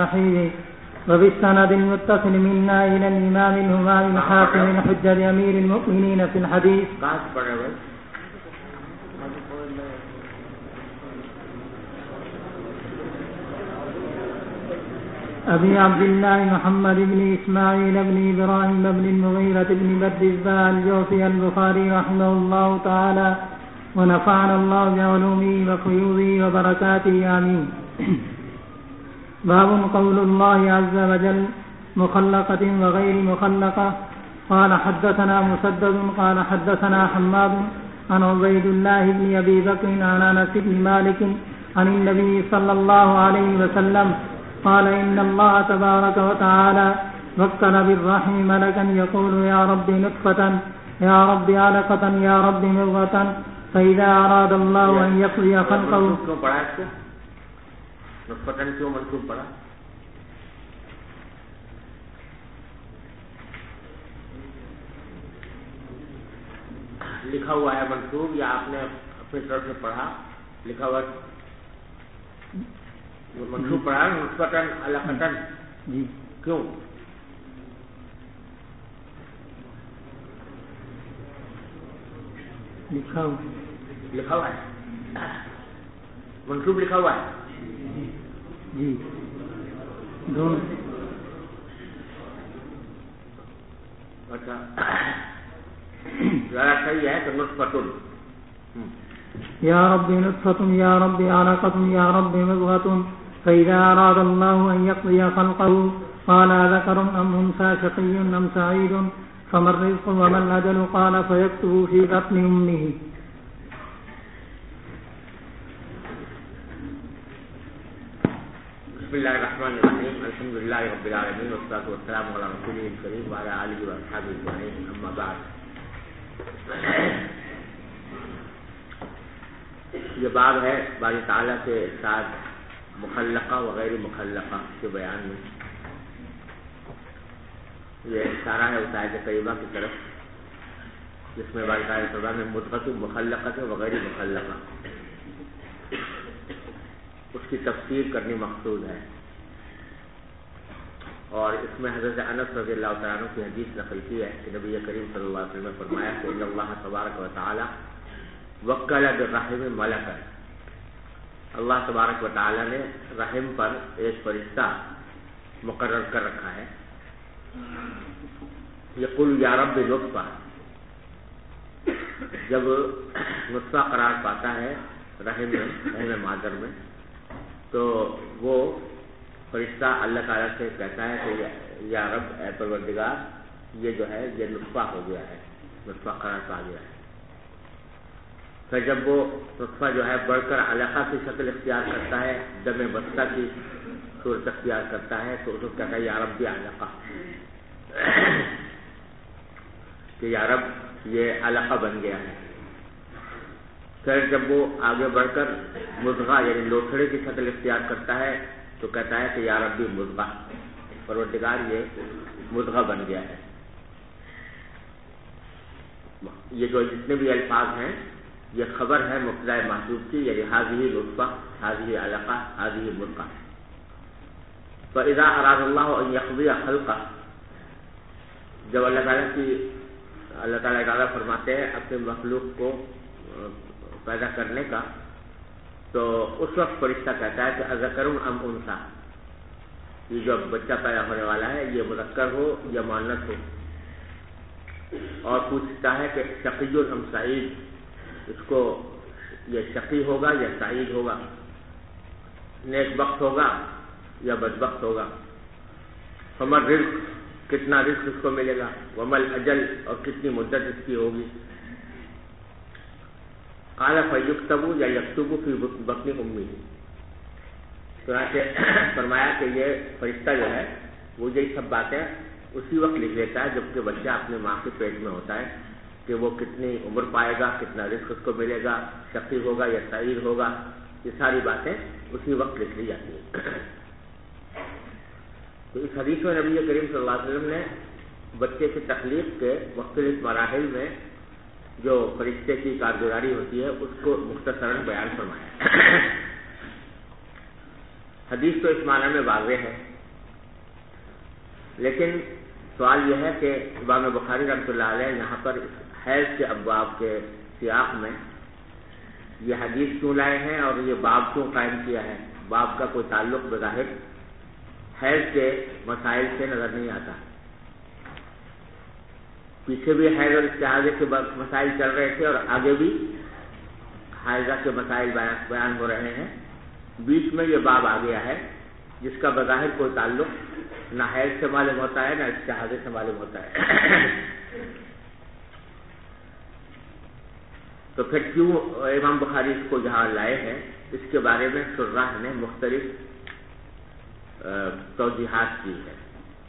صحيح وبالسند المتصل منا إلى الإمام الهمام الحاكم حجة أمير المؤمنين في الحديث. أبي عبد الله محمد بن إسماعيل بن إبراهيم بن المغيرة بن بردزباء الجوفي البخاري رحمه الله تعالى ونفعنا الله بعلومه وفيوضه وبركاته آمين. باب قول الله عز وجل مخلقة وغير مخلقة. قال حدثنا مسدد قال حدثنا حماد عن عبيد الله بن أبي بكر عن أنس بن مالك عن النبي صلى الله عليه وسلم قال إن الله تبارك وتعالى وكل بالرحم ملكا يقول يا رب نطفة يا رب علقة يا رب مضغة فإذا أراد الله أن يقضي خلقه. نطفة کیوں منصوب پڑا؟ لکھا ہوا ہے منصوب یا آپ نے اپنی طرف سے پڑھا؟ لکھا ہوا منصوب پڑھا نطفة علقة. جی کیوں؟ لکھا ہوا ہے منصوب لکھا ہوا ہے. جی دونوں. اچھا ذرا صحیح ہے تو نطفة یا رب نطفة یا رب علقة یا رب مضغة فإذا أراد الله أن يقضي خلقه قال ذكر أم أنثى شقي أم سعيد فما الرزق وما الأجل قال فيكتب في بطن أمه. بسم اللہ الرحمن الرحیم الحمد للہ رب العالمین والصلاة والسلام علی رسولہ الکریم وعلی آلہ واصحابہ اجمعین اما بعد. یہ باب ہے باری تعالیٰ کے ساتھ مخلقہ و غیر مخلقہ کے بیان میں. یہ اشارہ ہے اس آیت کریمہ کی طرف جس میں باری تعالیٰ فرمان میں مدغۃ مخلقۃ و غیر مخلقہ اس کی تفسیر کرنی مقصود ہے. اور اس میں حضرت انس رضی اللہ تعالیٰ عنہ کی حدیث نقل کی ہے کہ نبی کریم صلی اللہ علیہ وسلم نے فرمایا کہ ان اللہ تبارک و تعالی وکل بالرحم ملکا. اللہ تبارک و تعالی نے رحم پر ایک فرشتہ مقرر کر رکھا ہے. یقول یا رب نطفہ، جب نطفہ قرار پاتا ہے رحم میں رحم مادر میں تو وہ فرشتہ اللہ تعالیٰ سے کہتا ہے کہ یا رب اے پروردگار یہ جو ہے یہ نطفہ ہو گیا ہے، نطفہ قرار پا گیا ہے. پھر جب وہ نطفہ جو ہے بڑھ کر علقہ کی شکل اختیار کرتا ہے، دم بستہ کی صورت اختیار کرتا ہے تو اس کو کہتا ہے یا رب علقہ، کہ یا رب یہ علقہ بن گیا ہے. پھر جب وہ آگے بڑھ کر مضغہ یعنی لوتھڑے کی شکل اختیار کرتا ہے تو کہتا ہے کہ یا ربی مضغہ، پروردگار یہ مضغہ بن گیا ہے. یہ جو جتنے بھی الفاظ ہیں یہ خبر ہے مبتدا محذوف کی، یعنی حاضی نطفہ حاضی علقہ حاضی مضغہ. فاذا اراد اللہ ان یقضی خلقہ، جب اللہ تعالیٰ ارادہ فرماتے ہیں اپنے مخلوق کو پیدا کرنے کا تو اس وقت فرشتہ کہتا ہے کہ اذکر ام انثی، یہ جو بچہ پیدا ہونے والا ہے یہ مذکر ہو یا مؤنث ہو. اور پوچھتا ہے کہ شقی ام سعید، اس کو یہ شقی ہوگا یا سعید ہوگا، نیک بخت ہوگا یا بدبخت ہوگا. فمر رزق، کتنا رزق اس کو ملے گا، ومل اجل، اور کتنی مدت اس کی ہوگی. قال فیکتب یا یکتب فی بطن امہ، چنانچہ فرمایا کہ یہ فرشتہ جو ہے وہ یہی سب باتیں اسی وقت لکھ لیتا ہے جبکہ بچہ اپنے ماں کے پیٹ میں ہوتا ہے، کہ وہ کتنی عمر پائے گا، کتنا رزق اس کو ملے گا، شقی ہوگا یا سعید ہوگا، یہ ساری باتیں اسی وقت لکھ لی جاتی ہیں. تو اس حدیث میں نبی کریم صلی اللہ علیہ وسلم نے بچے کی تخلیق کے مختلف مراحل میں جو فرشتے کی کارگزاری ہوتی ہے اس کو مختصراً بیان فرمایا. حدیث تو اس معنی میں واضح ہے لیکن سوال یہ ہے کہ امام بخاری رحمۃ اللہ علیہ یہاں پر حیض کے ابواب کے سیاق میں یہ حدیث کیوں لائے ہیں اور یہ باب کیوں قائم کیا ہے؟ باب کا کوئی تعلق بظاہر حیض کے مسائل سے نظر نہیں آتا. پیچھے بھی حیض اور استحاضے کے مسائل چل رہے تھے اور آگے بھی حائضہ کے مسائل بیان ہو رہے ہیں. بیچ میں یہ باب آ گیا ہے جس کا بظاہر کوئی تعلق نہ حیض سے معلوم ہوتا ہے نہ استحاضے سے معلوم ہوتا ہے. تو پھر کیوں امام بخاری اس کو یہاں لائے ہیں؟ اس کے بارے میں شراح نے مختلف توضیحات کی ہے.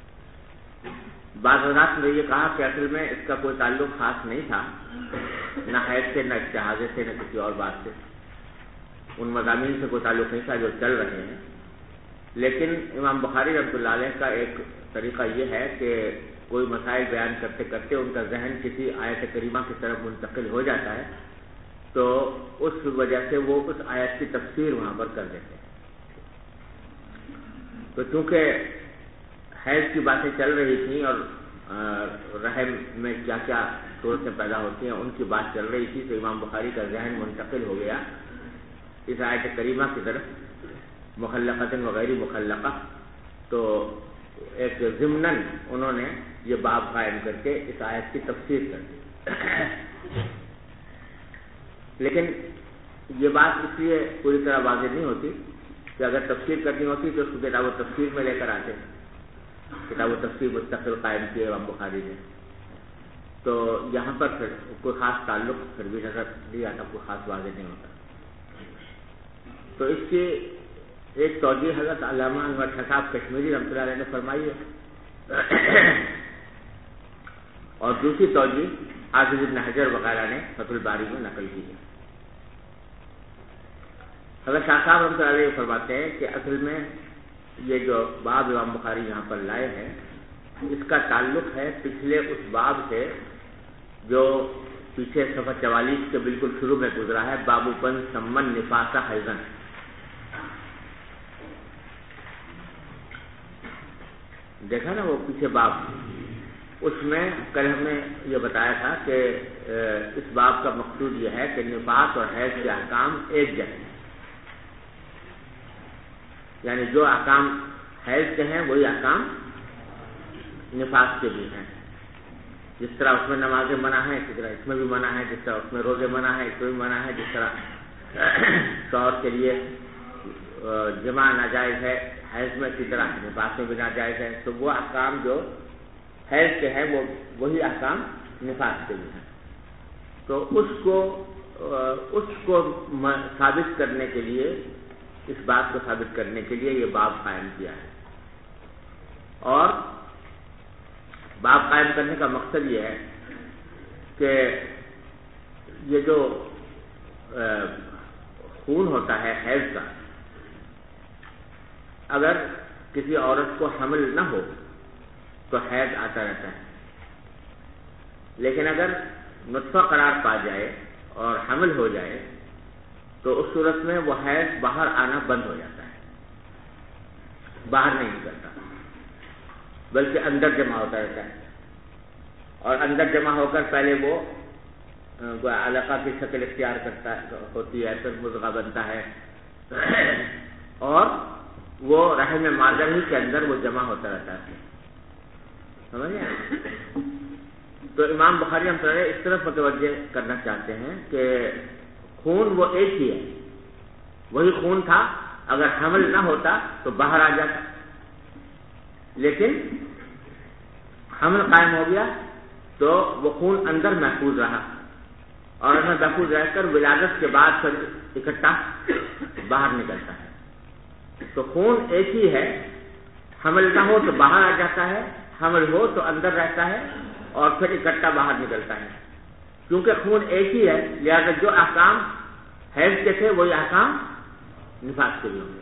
بعض حضرات نے یہ کہا کہ اصل میں اس کا کوئی تعلق خاص نہیں تھا نہ حیض سے نہ استحاضے سے نہ کسی اور بات سے، ان مضامین سے کوئی تعلق نہیں تھا جو چل رہے ہیں. لیکن امام بخاری رحمۃ اللہ علیہ کا ایک طریقہ یہ ہے کہ کوئی مسائل بیان کرتے کرتے ان کا ذہن کسی آیت کریمہ کی طرف منتقل ہو جاتا ہے تو اس وجہ سے وہ اس آیت کی تفسیر وہاں پر کر دیتے ہیں. تو چونکہ حیض کی باتیں چل رہی تھیں اور رحم میں کیا کیا صورتیں پیدا ہوتی ہیں ان کی بات چل رہی تھی، تو امام بخاری کا ذہن منتقل ہو گیا اس آیت کریمہ کی طرف، مخلقۃ وغیر مخلقہ. تو ایک ضمناً انہوں نے یہ باب قائم کر کے اس آیت کی تفسیر کر دی. لیکن یہ بات اس لیے پوری طرح واضح نہیں ہوتی کہ اگر تفسیر کرنی ہوتی تو اس کو کتاب و تفسیر میں لے کر آتے. کتاب و تفسیر مستقل قائم کیے امام بخاری نے، تو یہاں پر پھر کوئی خاص تعلق پھر بھی نظر نہیں آتا، کوئی خاص واضح نہیں ہوتا. تو اس کی ایک توجیہ حضرت علامہ انور صاحب کشمیری رحمۃ اللہ علیہ نے فرمائی ہے، اور دوسری توجیہ حافظ ابن حجر وغیرہ نے فتح الباری میں نقل کی ہے. حضرت شاہ صاحب رحمۃ اللہ علیہ فرماتے ہیں کہ اصل میں یہ جو باب امام بخاری یہاں پر لائے ہیں اس کا تعلق ہے پچھلے اس باب سے جو پیچھے صفحہ 44 کے بالکل شروع میں گزرا ہے، باب پن سمن نفاسہ حیضن. دیکھا نا وہ پیچھے باب، اس میں کل ہم نے یہ بتایا تھا کہ اس باب کا مقصود یہ ہے کہ نفاس اور حیض کے احکام ایک جیسے، یعنی جو احکام حیض کے ہیں وہی احکام نفاس کے بھی ہیں. جس طرح اس میں نمازیں منع ہیں اسی طرح اس میں بھی منع ہے، جس طرح اس میں روزے منع ہیں اس میں بھی منع ہے، جس طرح شوہر کے لیے جمع ناجائز ہے حیض میں اسی طرح نفاس میں بھی ناجائز ہے. تو وہ احکام جو حیض کے ہیں وہ وہی احکام نفاس کے بھی ہیں. تو اس کو ثابت کرنے کے لیے، اس بات کو ثابت کرنے کے لیے یہ باب قائم کیا ہے. اور باب قائم کرنے کا مقصد یہ ہے کہ یہ جو خون ہوتا ہے حیض کا، اگر کسی عورت کو حمل نہ ہو تو حیض آتا رہتا ہے، لیکن اگر نطفہ قرار پا جائے اور حمل ہو جائے تو اس صورت میں وہ حیض باہر آنا بند ہو جاتا ہے، باہر نہیں نکلتا بلکہ اندر جمع ہوتا رہتا ہے. اور اندر جمع ہو کر پہلے وہ علقہ کی شکل اختیار کرتا ہوتی ہے، پھر مضغہ بنتا ہے اور وہ رحم مادر ہی کے اندر وہ جمع ہوتا رہتا ہے. سمجھے؟ تو امام بخاری ہم اس طرف متوجہ کرنا چاہتے ہیں کہ خون وہ ایک ہی ہے، وہی خون تھا، اگر حمل نہ ہوتا تو باہر آ جاتا، لیکن حمل قائم ہو گیا تو وہ خون اندر محفوظ رہا، اور اندر محفوظ رہ کر ولادت کے بعد پھر اکٹھا باہر نکلتا ہے. تو خون ایک ہی ہے، حمل نہ ہو تو باہر آ جاتا ہے، حمل ہو تو اندر رہتا ہے اور پھر اکٹھا باہر نکلتا ہے. کیونکہ خون ایک ہی ہے لہذا جو احکام حیض کے تھے وہی احکام نفاس کے بھی ہوں گے.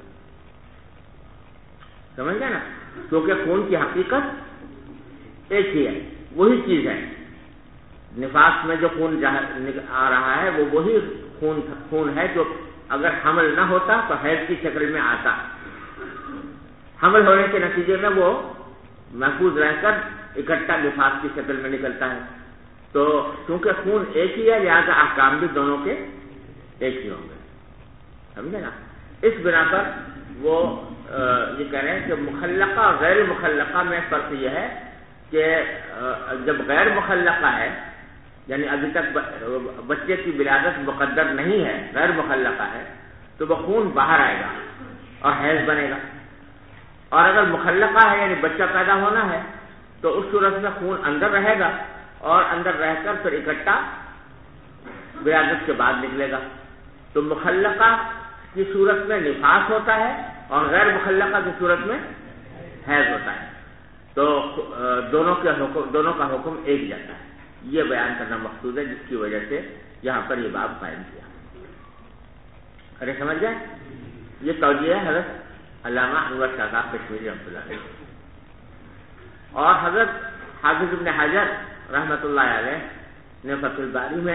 سمجھ گئے نا؟ کیونکہ خون کی حقیقت ایک ہی ہے، وہی چیز ہے. نفاس میں جو خون آ رہا ہے وہ وہی خون ہے جو اگر حمل نہ ہوتا تو حیض کی شکل میں آتا، حمل ہونے کے نتیجے میں وہ محفوظ رہ کر اکٹھا نفاس کی شکل میں نکلتا ہے. تو چونکہ خون ایک ہی ہے لہذا احکام بھی دونوں کے ایک ہی ہوں گے. سمجھے نا؟ اس بنا پر وہ یہ کہہ رہے ہیں کہ مخلقہ اور غیر مخلقہ میں فرق یہ ہے کہ جب غیر مخلقہ ہے یعنی ابھی تک بچے کی ولادت مقدر نہیں ہے، غیر مخلقہ ہے، تو وہ خون باہر آئے گا اور حیض بنے گا. اور اگر مخلقہ ہے یعنی بچہ پیدا ہونا ہے تو اس صورت میں خون اندر رہے گا اور اندر رہ کر پھر اکٹھا ولادت کے بعد نکلے گا. تو مخلقہ کی صورت میں نفاس ہوتا ہے اور غیر مخلقہ کی صورت میں حیض ہوتا ہے. تو دونوں کا حکم ایک جیسا ہے. یہ بیان کرنا مقصود ہے جس کی وجہ سے یہاں پر یہ باب قائم کیا. ارے سمجھ گئے؟ یہ توجیہ ہے حضرت علامہ انور شاہ صاحب کشمیری رحمۃ اللہ علیہ. اور حضرت حافظ ابن حجر رحمۃ اللہ علیہ نے فتح الباری میں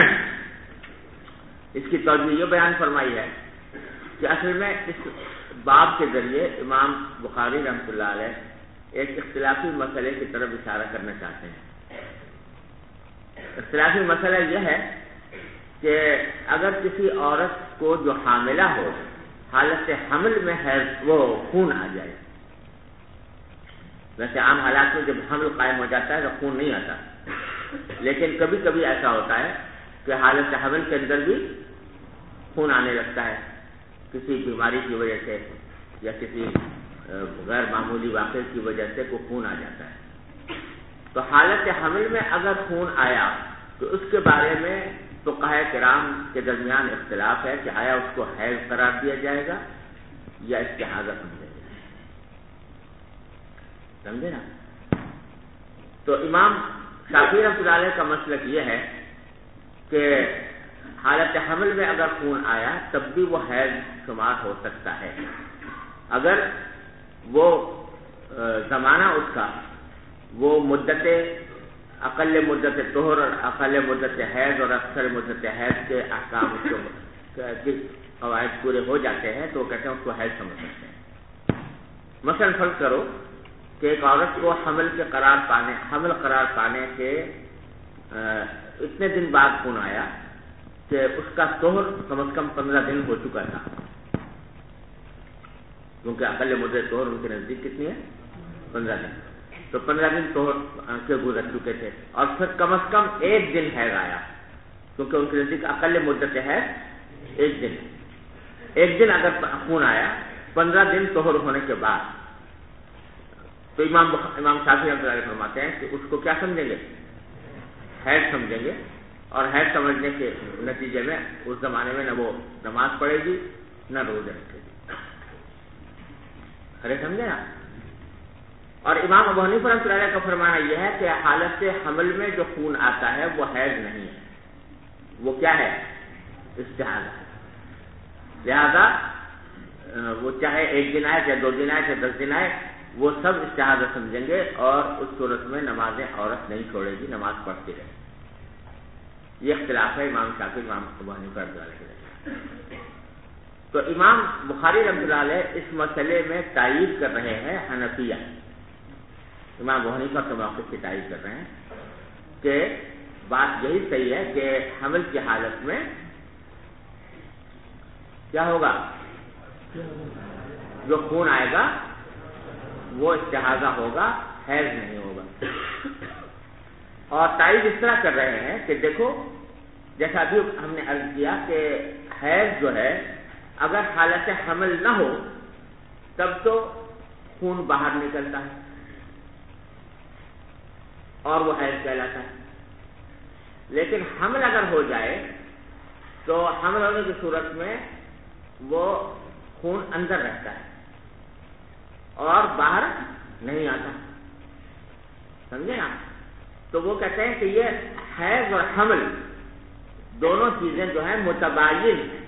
اس کی توجیہ یہ بیان فرمائی ہے کہ اصل میں اس باب کے ذریعے امام بخاری رحمۃ اللہ علیہ ایک اختلافی مسئلے کی طرف اشارہ کرنا چاہتے ہیں. اختلافی مسئلہ یہ ہے کہ اگر کسی عورت کو جو حاملہ ہو حالت حمل میں وہ خون آ جائے. ویسے عام حالات میں جب حمل قائم ہو جاتا ہے تو خون نہیں آتا، لیکن کبھی کبھی ایسا ہوتا ہے کہ حالت حمل کے اندر بھی خون آنے لگتا ہے کسی بیماری کی وجہ سے یا کسی غیر معمولی واقعے کی وجہ سے کوئی خون آ جاتا ہے. تو حالت حمل میں اگر خون آیا تو اس کے بارے میں فقہاء کرام کے درمیان اختلاف ہے کہ آیا اس کو حیض قرار دیا جائے گا یا استحاضہ سمجھا جائے گا. سمجھے نا؟ تو امام شافعی رحمۃ اللہ علیہ کا مسلک یہ ہے کہ حالت حمل میں اگر خون آیا تب بھی وہ حیض شمار ہو سکتا ہے اگر وہ زمانہ اس کا وہ مدت اقل مدت طہر اور اقل مدت حیض اور اکثر مدت حیض کے احکام کے قواعد پورے ہو جاتے ہیں تو وہ کہتے ہیں اس کو حیض سمجھ سکتے ہیں. مثلا فرض کرو کہ ایک عورت کو حمل قرار پانے کے اتنے دن بعد خون آیا کہ اس کا طہر کم از کم 15 دن ہو چکا تھا، کیونکہ اقل مدت طہر ان کے نزدیک کتنی ہے 15 دن. تو 15 دن طہر کے گزر چکے تھے اور پھر کم از کم 1 دن حیض آیا کیونکہ ان کے نزدیک اقل مدت حیض 1 دن. 1 دن اگر خون آیا 15 دن طہر ہونے کے بعد تو امام شافعی رحمۃ اللہ علیہ فرماتے ہیں کہ اس کو کیا سمجھیں گے؟ حیض سمجھیں گے. اور حیض سمجھنے کے نتیجے میں اس زمانے میں نہ وہ نماز پڑھے گی نہ روزے رکھے گی. ارے سمجھے نا؟ اور امام ابو حنیفہ رحمۃ اللہ علیہ کا فرمانا یہ ہے کہ حالت حمل میں جو خون آتا ہے وہ حیض نہیں ہے، وہ کیا ہے؟ استحاضہ. لہذا وہ چاہے 1 دن آئے چاہے 2 دن آئے چاہے 10 دن آئے وہ سب استحاضہ سمجھیں گے اور اس صورت میں نمازیں عورت نہیں چھوڑے گی، نماز پڑھتی رہے. یہ اختلاف ہے امام شافعی امام ابو حنیفہ رحمۃ اللہ علیہ. تو امام بخاری رحمۃ اللہ علیہ اس مسئلے میں تائید کر رہے ہیں حنفیہ. امام ابو حنیفہ کے موقف کی تائید کر رہے ہیں کہ بات یہی صحیح ہے کہ حمل کی حالت میں کیا ہوگا؟ جو خون آئے گا وہ استحاضہ ہوگا، حیض نہیں ہوگا. اور تائید اس طرح کر رہے ہیں کہ دیکھو جیسا ابھی ہم نے عرض کیا کہ حیض جو ہے اگر حالت حمل نہ ہو تب تو خون باہر نکلتا ہے اور وہ حیض کہلاتا ہے. لیکن حمل اگر ہو جائے تو حمل ہونے کی صورت میں وہ خون اندر رہتا ہے اور باہر نہیں آتا. سمجھے نا؟ تو وہ کہتے ہیں کہ یہ حیض اور حمل دونوں چیزیں جو ہیں متباین ہیں.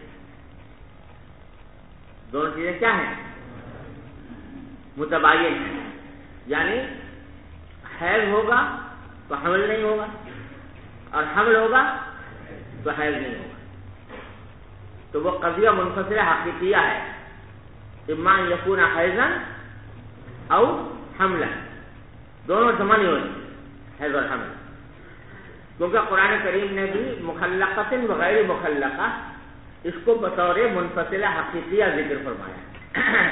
دونوں چیزیں کیا ہیں؟ متباین ہیں. یعنی حیض ہوگا تو حمل نہیں ہوگا اور حمل ہوگا تو حیض نہیں ہوگا. تو وہ قضیہ منفصلہ حقیقیہ ہے. اما یکون حیضا او حملا. دونوں جمع نہیں ہوتے حیض اور حمل، کیونکہ قرآن کریم نے بھی مخلقۃ وغیر مخلقہ اس کو بطور منفصلہ حقیقیہ ذکر فرمایا.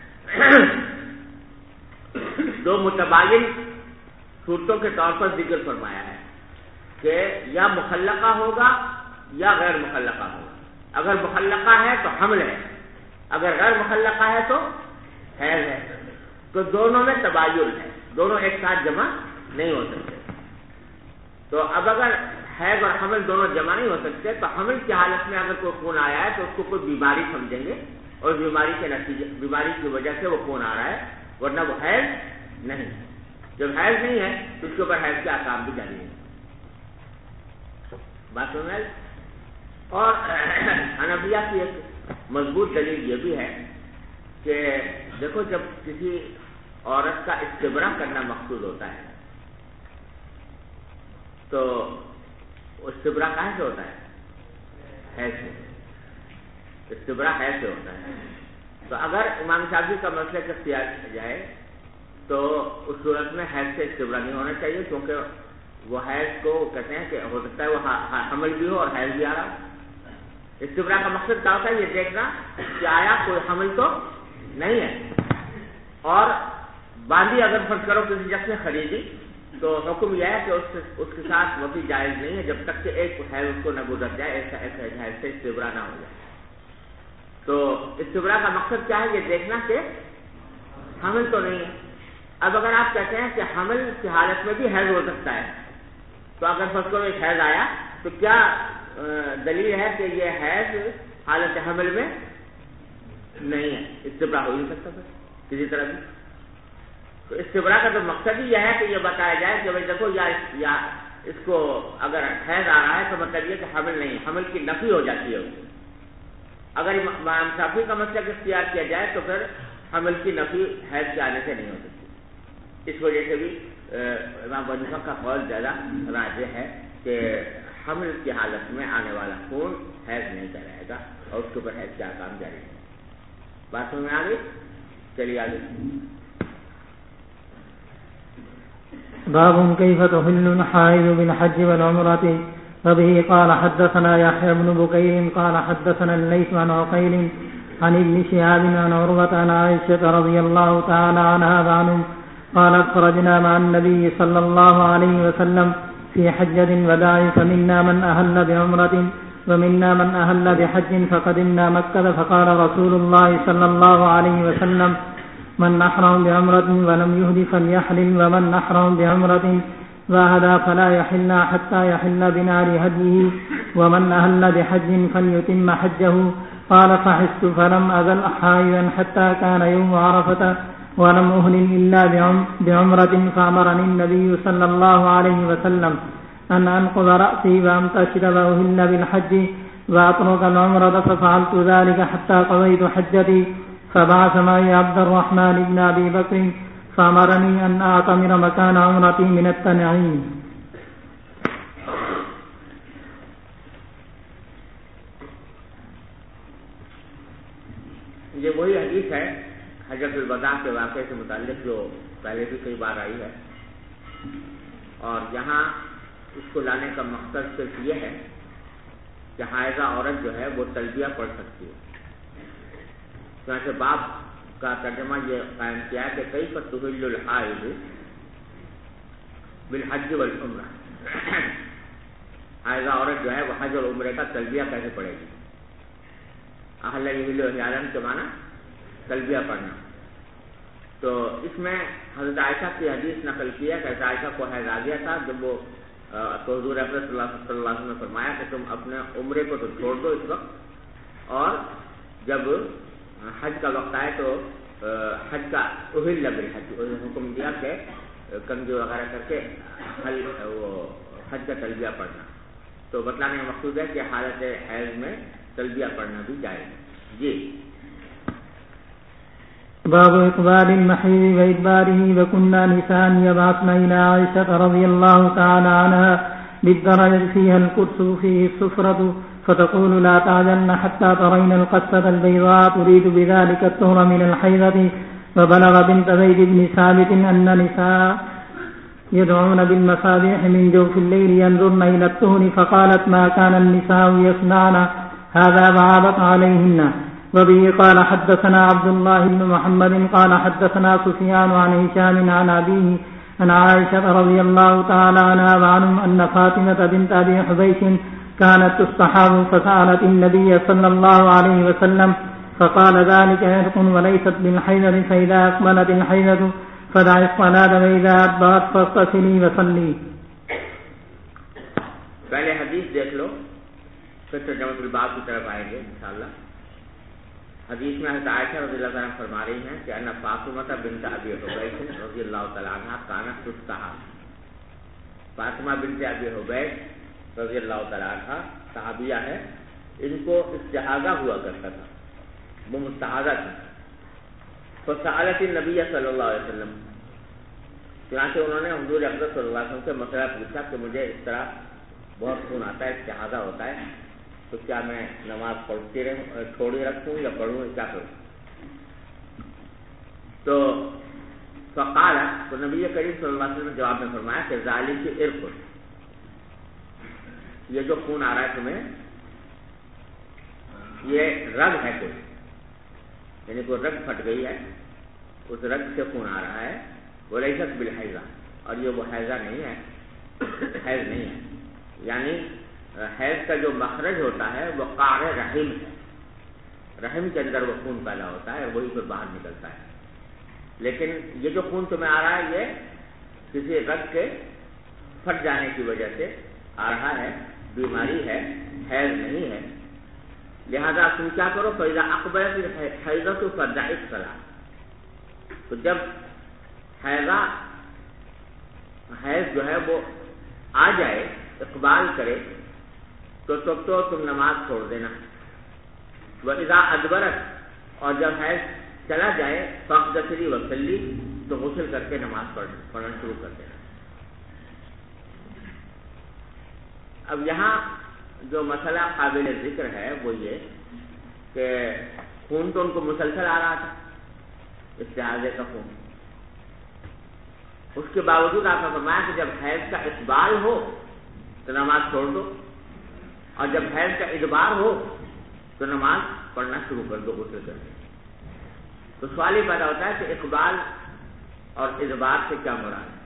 دو متبادل صورتوں کے طور پر ذکر فرمایا ہے کہ یا مخلقہ ہوگا یا غیر مخلقہ ہوگا. اگر مخلقہ ہے تو حمل ہے، اگر غیر مخلقہ ہے تو حیض ہے. تو دونوں میں تباین ہے، دونوں ایک ساتھ جمع نہیں ہو سکتے. تو اب اگر حیض اور حمل دونوں جمع نہیں ہو سکتے تو حمل کی حالت میں اگر کوئی خون آیا ہے تو اس کو کوئی بیماری سمجھیں گے اور بیماری کے نتیجے بیماری کی وجہ سے وہ خون آ رہا ہے، ورنہ وہ حیض نہیں. جب حیض نہیں ہے تو اس کے اوپر حیض کے احکام بھی جاری ہیں. بات سمجھ میں. اور حنفیہ کی ایک مضبوط دلیل یہ بھی ہے کہ دیکھو جب کسی عورت کا استبرا کرنا مقصود ہوتا ہے تو استبرا کہاں سے ہوتا ہے؟ حیض سے. استبرا حیض سے ہوتا ہے. تو اگر امام شافعی کا مسلک اختیار کیا جائے تو اس صورت میں حیض سے استبرا نہیں ہونا چاہیے، کیونکہ وہ حیض کو کہتے ہیں کہ ہو سکتا ہے وہ حمل بھی ہو اور حیض بھی آ رہا. استبرا کا مقصد کیا ہوتا ہے؟ یہ دیکھنا کہ آیا کوئی حمل تو نہیں ہے. اور باندھی اگر فرض کرو کسی شخص نے خریدی تو حکم یہ ہے کہ اس کے ساتھ وفی جائز نہیں ہے جب تک کہ ایک حیض اس کو نہ گزر جائے، ایسا حیض سے استبرا نہ ہو جائے. تو استبرا کا مقصد کیا ہے؟ یہ دیکھنا کہ حمل تو نہیں ہے. اب اگر آپ کہتے ہیں کہ حمل کی حالت میں بھی حیض ہو سکتا ہے تو اگر فرض کرو ایک حیض آیا تو کیا دلیل ہے کہ یہ حیض حالت حمل میں نہیں ہے؟ استبرا ہو نہیں سکتا پھر کسی طرح بھی. تو استبرا کا تو مقصد ہی یہ ہے کہ یہ بتایا جائے کہ بھائی دیکھو یا اس کو اگر حیض آ رہا ہے تو مطلب یہ کہ حمل نہیں، حمل کی نفی ہو جاتی ہے اس کو. اگر امام شافعی کا مسلک اختیار کیا جائے تو پھر حمل کی نفی حیض کے آنے سے نہیں ہو سکتی. اس وجہ سے بھی امام ابو حنیفہ کا قول زیادہ راجح ہے کہ حمل کی حالت میں آنے والا خون حیض نہیں کہلائے گا اور اس کے اوپر حیض کا کام جاری ہے. بات سمجھ میں آ گئی؟ چلیے آگے. باب كيف تحل الحائض بالحج والعمرة. وبه قال حدثنا يحيى بن بكير قال حدثنا الليث عن عقيل عن ابن شهاب عن عروة عن عائشة رضي الله تعالى عنها عنهم قالت خرجنا مع النبي صلى الله عليه وسلم في حجة الوداع فمنا من أهل بعمرة ومنا من أهل بحج فقدمنا مكة فقال رسول الله صلى الله عليه وسلم من أحرم بعمرة ولم يهد فليحلل ومن أحرم بعمرة وهدى فلا يحل حتى يحل بنار هديه ومن أهل بحج فليتم حجه. قال فحست فلم أزل حائضا حتى كان يوم عرفة ولم أهلل إلا بعمرة فأمرني النبي صلى الله عليه وسلم أن أنقض رأسي وأمتشط وأهل بالحج وأترك العمرة ففعلت ذلك حتى قضيت حجتي. فبعث معي عبد الرحمن بن أبي بكر فأمرني أن أعتمر مكان عمرتي من التنعيم. یہ وہی حدیث ہے حجۃ الوداع کے واقعے سے متعلق جو پہلے بھی کئی بار آئی ہے، اور یہاں اس کو لانے کا مقصد صرف یہ ہے کہ حائضہ عورت جو ہے وہ تلبیہ پڑھ سکتی ہے. چنانچہ باب کا ترجمہ یہ قائم کیا کہ کیف تحل الحائض بالحج والعمرہ. حائضہ عورت جو ہے وہ حج اور عمرے کا تلبیہ کیسے پڑھے گی؟ احل یحل احلالا کے معنی تلبیہ پڑھنا. تو اس میں حضرت عائشہ کی حدیث نقل کی ہے کہ حضرت عائشہ کو حیض آ گیا تھا جب وہ تو حضور اکرم صلی اللہ علیہ وسلم نے فرمایا کہ تم اپنے عمرے کو تو چھوڑ دو اس وقت، اور جب حج کا وقت آئے تو حج کا اہل بالحج حکم دیا کہ کنگھی وغیرہ کر کے وہ حج کا تلبیہ پڑھنا. تو بتلانے کا مقصود ہے کہ حالت حیض میں تلبیہ پڑھنا بھی جائز. جی. باب اقبال المحيض وادباره وكنا نساء يبعثن الى عائشة رضي الله تعالى عنها بالدرج فيها القدس فيه السفرة فتقول لا تعجلن حتى ترين القصة البيضاء تريد بذلك الطهر من الحيضة. وبلغ بنت زيد بن ثابت يدعون بالمصابيح من جوف الليل ينظرن إلى الطهر فقالت ما كان النساء يصنعن هذا وعابت عليهن. وبه قال حدثنا عبد الله بن محمد قال حدثنا سفيان عن هشام عن أبيه عن عائشة رضي الله تعالى عنها وعنهم أن فاطمة بنت أبي حبيش كانت تستحاض فسألت النبي صلى الله عليه وسلم فقال ذلك عرق وليست بالحيض فإذا أقبلت الحيض فدع الصلاة وإذا أدبرت فاغتسلي وصلي. پہلے حدیث دیکھ لو پھر ترجمۃ الباب کی طرف آئیں گے انشاءاللہ. حدیث میں حضرت عائشہ رضی اللہ عنہ فرما رہی ہیں کہ ان فاطمہ بنت ابی حبیش رضی اللہ تعالی عنہا کانت تستحاض. فاطمہ بنت ابی حبیش رضی اللہ تعالی عنہا صحابیہ ہے، ان کو استحاضہ ہوا کرتا تھا، وہ مستحاضہ تھی. فسألت النبی صلی اللہ علیہ وسلم، چنانچہ انہوں نے حضور اقدس صلی اللہ علیہ وسلم سے مسئلہ پوچھا کہ مجھے اس طرح بہت خون آتا ہے، استحاضہ ہوتا ہے، تو کیا میں نماز پڑھتی رہوں، چھوڑی رکھوں یا پڑھوں، کیا کروں؟ تو فقال، تو نبی کریم صلی اللہ علیہ وسلم نے جواب میں فرمایا کہ ذالک عرق، یہ جو خون آ رہا ہے تمہیں یہ رگ ہے، کوئی یعنی کوئی رگ پھٹ گئی ہے، اس رگ سے خون آ رہا ہے. ولیست بالحیضہ، اور یہ وہ حیضہ نہیں ہے، حیض نہیں ہے. یعنی حیض کا جو مخرج ہوتا ہے وہ قعر رحم ہے، رحم کے اندر وہ خون پیدا ہوتا ہے اور وہی پھر باہر نکلتا ہے. لیکن یہ جو خون تمہیں آ رہا ہے یہ کسی رگ کے پھٹ جانے کی وجہ سے آ رہا ہے، بیماری ہے، حیض نہیں ہے. لہذا تم کیا کرو، فَإِذَا أَقْبَلَتِ الْحَيْضَةُ فَدَعِ الصَّلَاةَ، تو جب حیض جو ہے وہ آ جائے، اقبال کرے، تو تم نماز چھوڑ دینا. وَإِذَا أَدْبَرَتْ، اور جب حیض چلا جائے، فَاغْتَسِلِي وَصَلِّي، تو غسل کر کے نماز پڑھنا شروع کر دینا. اب یہاں جو مسئلہ قابل ذکر ہے وہ یہ کہ خون تو ان کو مسلسل آ رہا تھا، استحاضے کا خون، اس کے باوجود آپ نے فرمایا کہ جب حیض کا اقبال ہو تو نماز چھوڑ دو، اور جب حیض کا ادبار ہو تو نماز پڑھنا شروع کر دو غسل کر کے. تو سوال یہ پیدا ہوتا ہے کہ اقبال اور ادبار سے کیا مراد ہے؟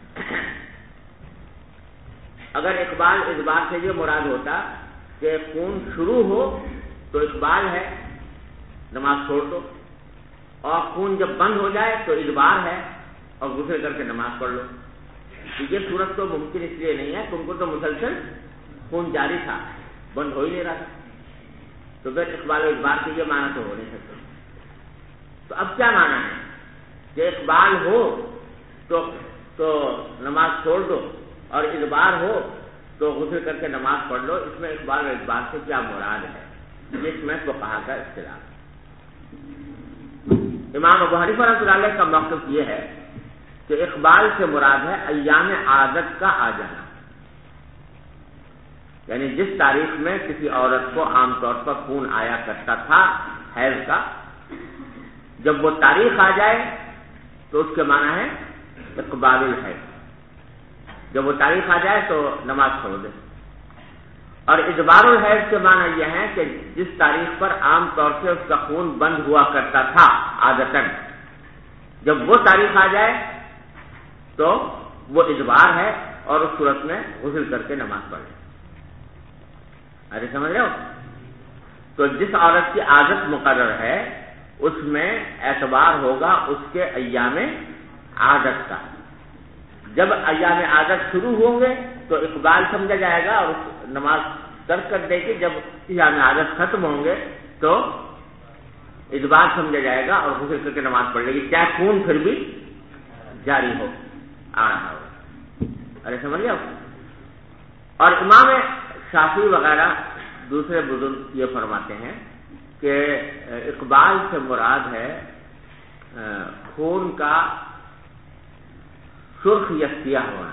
اگر اقبال ادبار سے یہ مراد ہوتا کہ خون شروع ہو تو اقبال ہے، نماز چھوڑ دو، اور خون جب بند ہو جائے تو ادبار ہے اور غسل کر کے نماز پڑھ لو. یہ صورت تو ممکن اس لیے نہیں ہے، تم کو تو مسلسل خون جاری تھا، بند ہو ہی نہیں رہا تھا، تو پھر اقبال و ادبار کے یہ معنی تو ہو نہیں سکتے. تو اب کیا معنی ہے کہ اقبال ہو تو نماز چھوڑ دو، اور ادبار ہو تو غسل کر کے نماز پڑھ لو. اس میں اقبال و ادبار سے کیا مراد ہے، جس میں فقہا کا اختلاف. امام ابو حنیفہ رحمۃ اللہ علیہ کا موقف یہ ہے کہ اقبال سے مراد ہے ایام عادت کا آ جانا، یعنی جس تاریخ میں کسی عورت کو عام طور پر خون آیا کرتا تھا حیض کا، جب وہ تاریخ آ جائے تو اس کے معنی ہے اقبال الحیض. جب وہ تاریخ آ جائے تو نماز چھوڑ دے. اور ادبار الحیض کے معنی یہ ہے کہ جس تاریخ پر عام طور سے اس کا خون بند ہوا کرتا تھا عادتاً، جب وہ تاریخ آ جائے تو وہ ادبار ہے، اور اس صورت میں غسل کر کے نماز پڑھے. ارے سمجھ رہے ہو؟ تو جس عورت کی عادت مقرر ہے اس میں اعتبار ہوگا اس کے ایام عادت کا. جب ایام عادت شروع ہوں گے تو اقبال سمجھا جائے گا اور نماز ترک کر دے گی. جب ایام عادت ختم ہوں گے تو ادبار سمجھا جائے گا اور غسل کر کے نماز پڑھ لے گی، چاہے خون پھر بھی جاری ہو آ رہا ہو. ارے سمجھ گئے؟ اور امام شافعی وغیرہ دوسرے بزرگ یہ فرماتے ہیں کہ اقبال سے مراد ہے خون کا سرخ یا سیاہ ہونا،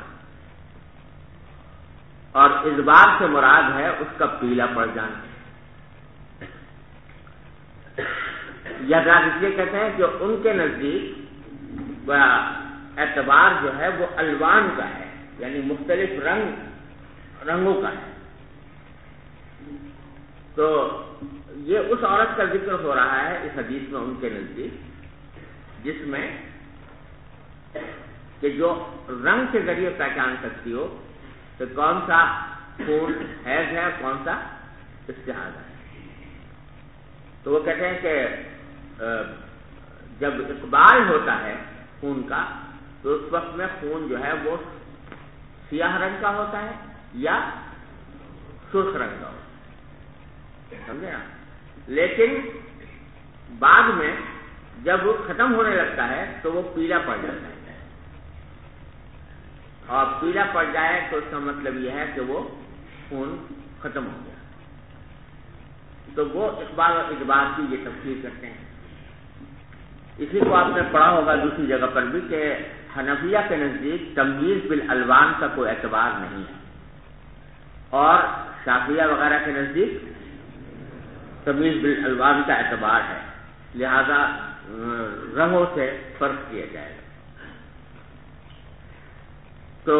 اور ادبار سے مراد ہے اس کا پیلا پڑ جانا. یہ ذات اس لیے کہتے ہیں کہ ان کے نزدیک اعتبار جو ہے وہ الوان کا ہے، یعنی مختلف رنگوں کا ہے. تو یہ اس عورت کا ذکر ہو رہا ہے اس حدیث میں ان کے نزدیک جس میں کہ جو رنگ کے ذریعے پہچان سکتی ہو کہ کون سا خون حیض ہے اور کون سا استحاضہ ہے. تو وہ کہتے ہیں کہ جب اقبال ہوتا ہے خون کا تو اس وقت میں خون جو ہے وہ سیاہ رنگ کا ہوتا ہے یا سرخ رنگ کا ہوتا ہے, سمجھے نا. لیکن بعد میں جب وہ ختم ہونے لگتا ہے تو وہ پیلا پڑ جاتا ہے, اور پیلا پڑ جائے تو اس کا مطلب یہ ہے کہ وہ خون ختم ہو گیا. تو وہ اقبال اور ادبار کی یہ تفسیر کرتے ہیں. اسی کو آپ نے پڑھا ہوگا دوسری جگہ پر بھی کہ حنفیہ کے نزدیک تمییز بالالوان کا کوئی اعتبار نہیں ہے, اور شافعیہ وغیرہ کے نزدیک تمییز بالالوان کا اعتبار ہے, لہذا رنگوں سے فرق کیا جائے گا. تو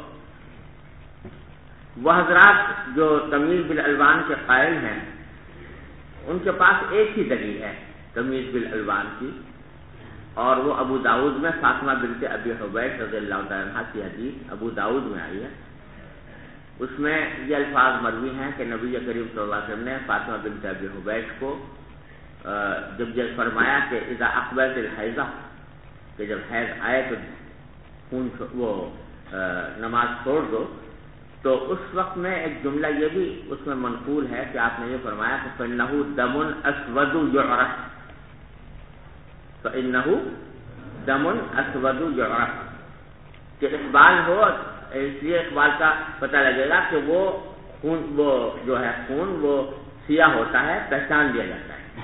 وہ حضرات جو تمییز بالالوان کے قائل ہیں ان کے پاس ایک ہی دلیل ہے تمییز بالالوان کی, اور وہ ابو داؤد میں فاطمہ بنت ابی حبیش رضی اللہ تعالیٰ عنہ کی حدیث ابو داؤد میں آئی ہے. اس میں یہ الفاظ مروی ہیں کہ نبی کریم صلی اللہ علیہ وسلم نے فاطمہ بنت ابی حبیش کو جب یہ فرمایا کہ اذا اقبلت الحیضہ, کہ جب حیض آئے تو خون وہ نماز چھوڑ دو, تو اس وقت میں ایک جملہ یہ بھی اس میں منقول ہے کہ آپ نے یہ فرمایا کہ فَإِنَّهُ دَمٌ أَسْوَدُ يُعْرَفُ, فَإِنَّهُ دَمٌ أَسْوَدُ يُعْرَفُ, کہ اقبال ہو اس لیے اقبال کا پتہ لگے گا کہ وہ خون, وہ جو ہے خون وہ سیاہ ہوتا ہے, پہچان لیا جاتا ہے.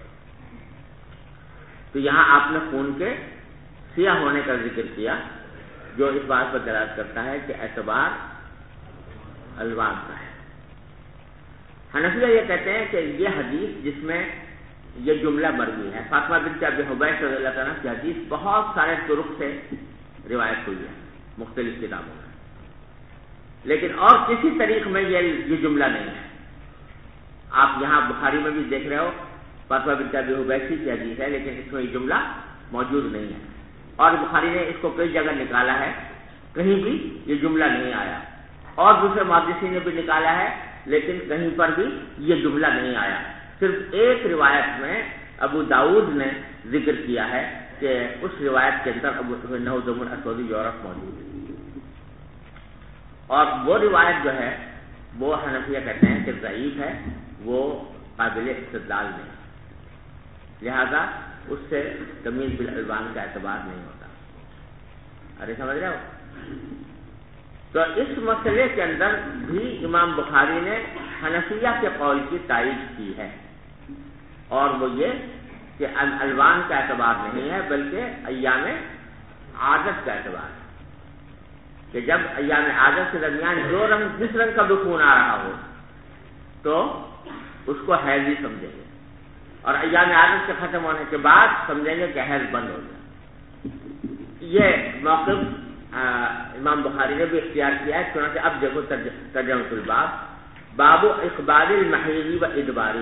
تو یہاں آپ نے خون کے سیاہ ہونے کا ذکر کیا جو اس بات پر دلالت کرتا ہے کہ اعتبار الوان کا ہے. حنفیہ یہ کہتے ہیں کہ یہ حدیث جس میں یہ جملہ مروی ہے فاطمہ بنت ابی حبیش رضی اللہ تعالیٰ کی حدیث بہت سارے طرق سے روایت ہوئی ہے مختلف کتابوں میں, لیکن اور کسی طریق میں یہ جملہ نہیں ہے. آپ یہاں بخاری میں بھی دیکھ رہے ہو فاطمہ بنت ابی حبیش کی حدیث ہے, لیکن اس میں یہ جملہ موجود نہیں ہے, اور بخاری نے اس کو کئی جگہ نکالا ہے, کہیں بھی یہ جملہ نہیں آیا, اور دوسرے محدثین نے بھی نکالا ہے لیکن کہیں پر بھی یہ جملہ نہیں آیا. صرف ایک روایت میں ابو داؤد نے ذکر کیا ہے کہ اس روایت کے اندر ابو دم الاسود یورپ موجود ہے, اور وہ روایت جو ہے وہ حنفیہ کہتے ہیں کہ ضعیف ہے, وہ قابل استدلال نہیں, لہذا اس سے تمییز بالالوان کا اعتبار نہیں ہوتا. ارے سمجھ رہے ہو؟ تو اس مسئلے کے اندر بھی امام بخاری نے حنفیہ کے قول کی تائید کی ہے, اور وہ یہ کہ الوان کا اعتبار نہیں ہے بلکہ ایام عادت کا اعتبار ہے, کہ جب ایام عادت کے درمیان جو رنگ جس رنگ کا بھی خون آ رہا ہو تو اس کو حیض ہی سمجھیں گے, اور ایام عادت کے ختم ہونے کے بعد سمجھیں گے کہ حیض بند ہو گیا. یہ موقف امام بخاری نے بھی اختیار کیا ہے. چنانچہ اب دیکھو ترجمۃ الباب, باب اقبال المحیض و ادباری,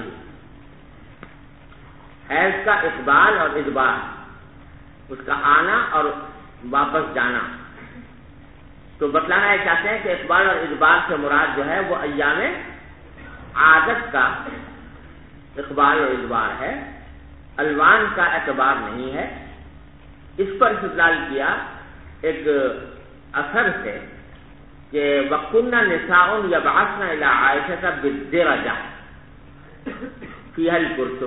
حیض کا اقبال اور ادبار, اس کا آنا اور واپس جانا. تو بتلانا یہ چاہتے ہیں کہ اقبال اور ادبار سے مراد جو ہے وہ ایام عادت کا اقبال اور ادبار ہے, الوان کا اعتبار نہیں ہے. اس پر استدلال کیا ایک اثر سے کہ وَكُنَّ نِسَاءٌ يَبْعَثْنَ إِلَىٰ عَائِشَةَ بِالدِّرَجَةِ فِيهَا الْكُرْسُفُ,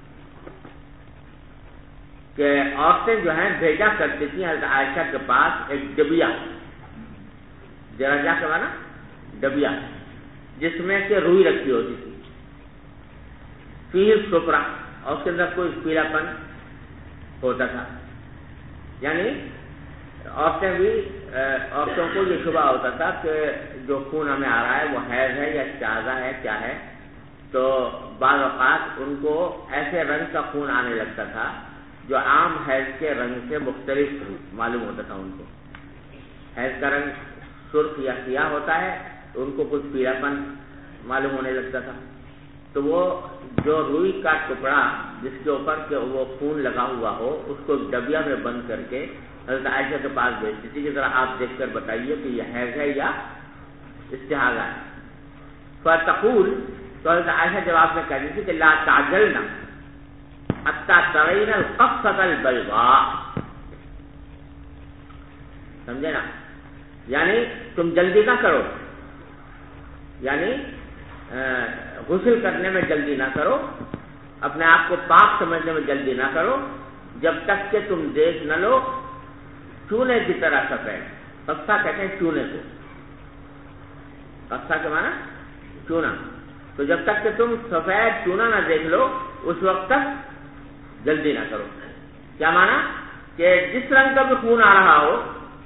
کہ عورتیں جو ہیں بھیجا کرتی تھیں حضرت عائشہ کے پاس ایک ڈبیا, درجہ کے معنی ڈبیا, جس میں کہ روئی رکھی ہوتی تھی, فیہ الصفرہ, اور اس کے اندر کوئی پیلا پن ہوتا تھا. یعنی عورتوں کو یہ شبہ ہوتا تھا کہ جو خون ہمیں آ رہا ہے وہ حیض ہے یا استحاضہ ہے, کیا ہے. تو بعض اوقات ان کو ایسے رنگ کا خون آنے لگتا تھا جو عام حیض کے رنگ سے مختلف معلوم ہوتا تھا. ان کو حیض کا رنگ سرخ یا سیاہ ہوتا ہے تو ان کو کچھ پیلاپن معلوم ہونے لگتا تھا، تو وہ جو روئی کا ٹکڑا جس کے اوپر کہ وہ خون لگا ہوا ہو اس کو ڈبیا میں بند کر کے حضرت عائشہ کے پاس بھیجتی تھی کہ ذرا آپ دیکھ کر بتائیے کہ یہ حیض ہے یا استحاضہ ہے۔ فتقول، تو حضرت عائشہ جواب میں کہتی تھی کہ لا تعجلنا حتی ترین القفة البلغاء، سمجھے نا، یعنی تم جلدی نہ کرو، یعنی غسل کرنے میں جلدی نہ کرو، اپنے آپ کو پاک سمجھنے میں جلدی نہ کرو جب تک کہ تم دیکھ نہ لو چونے کی طرح سفید۔ قصہ کہتے ہیں چونے کو، قصہ کے معنی چونا، تو جب تک کہ تم سفید چونا نہ دیکھ لو اس وقت تک جلدی نہ کرو۔ کیا معنی کہ جس رنگ کا بھی خون آ رہا ہو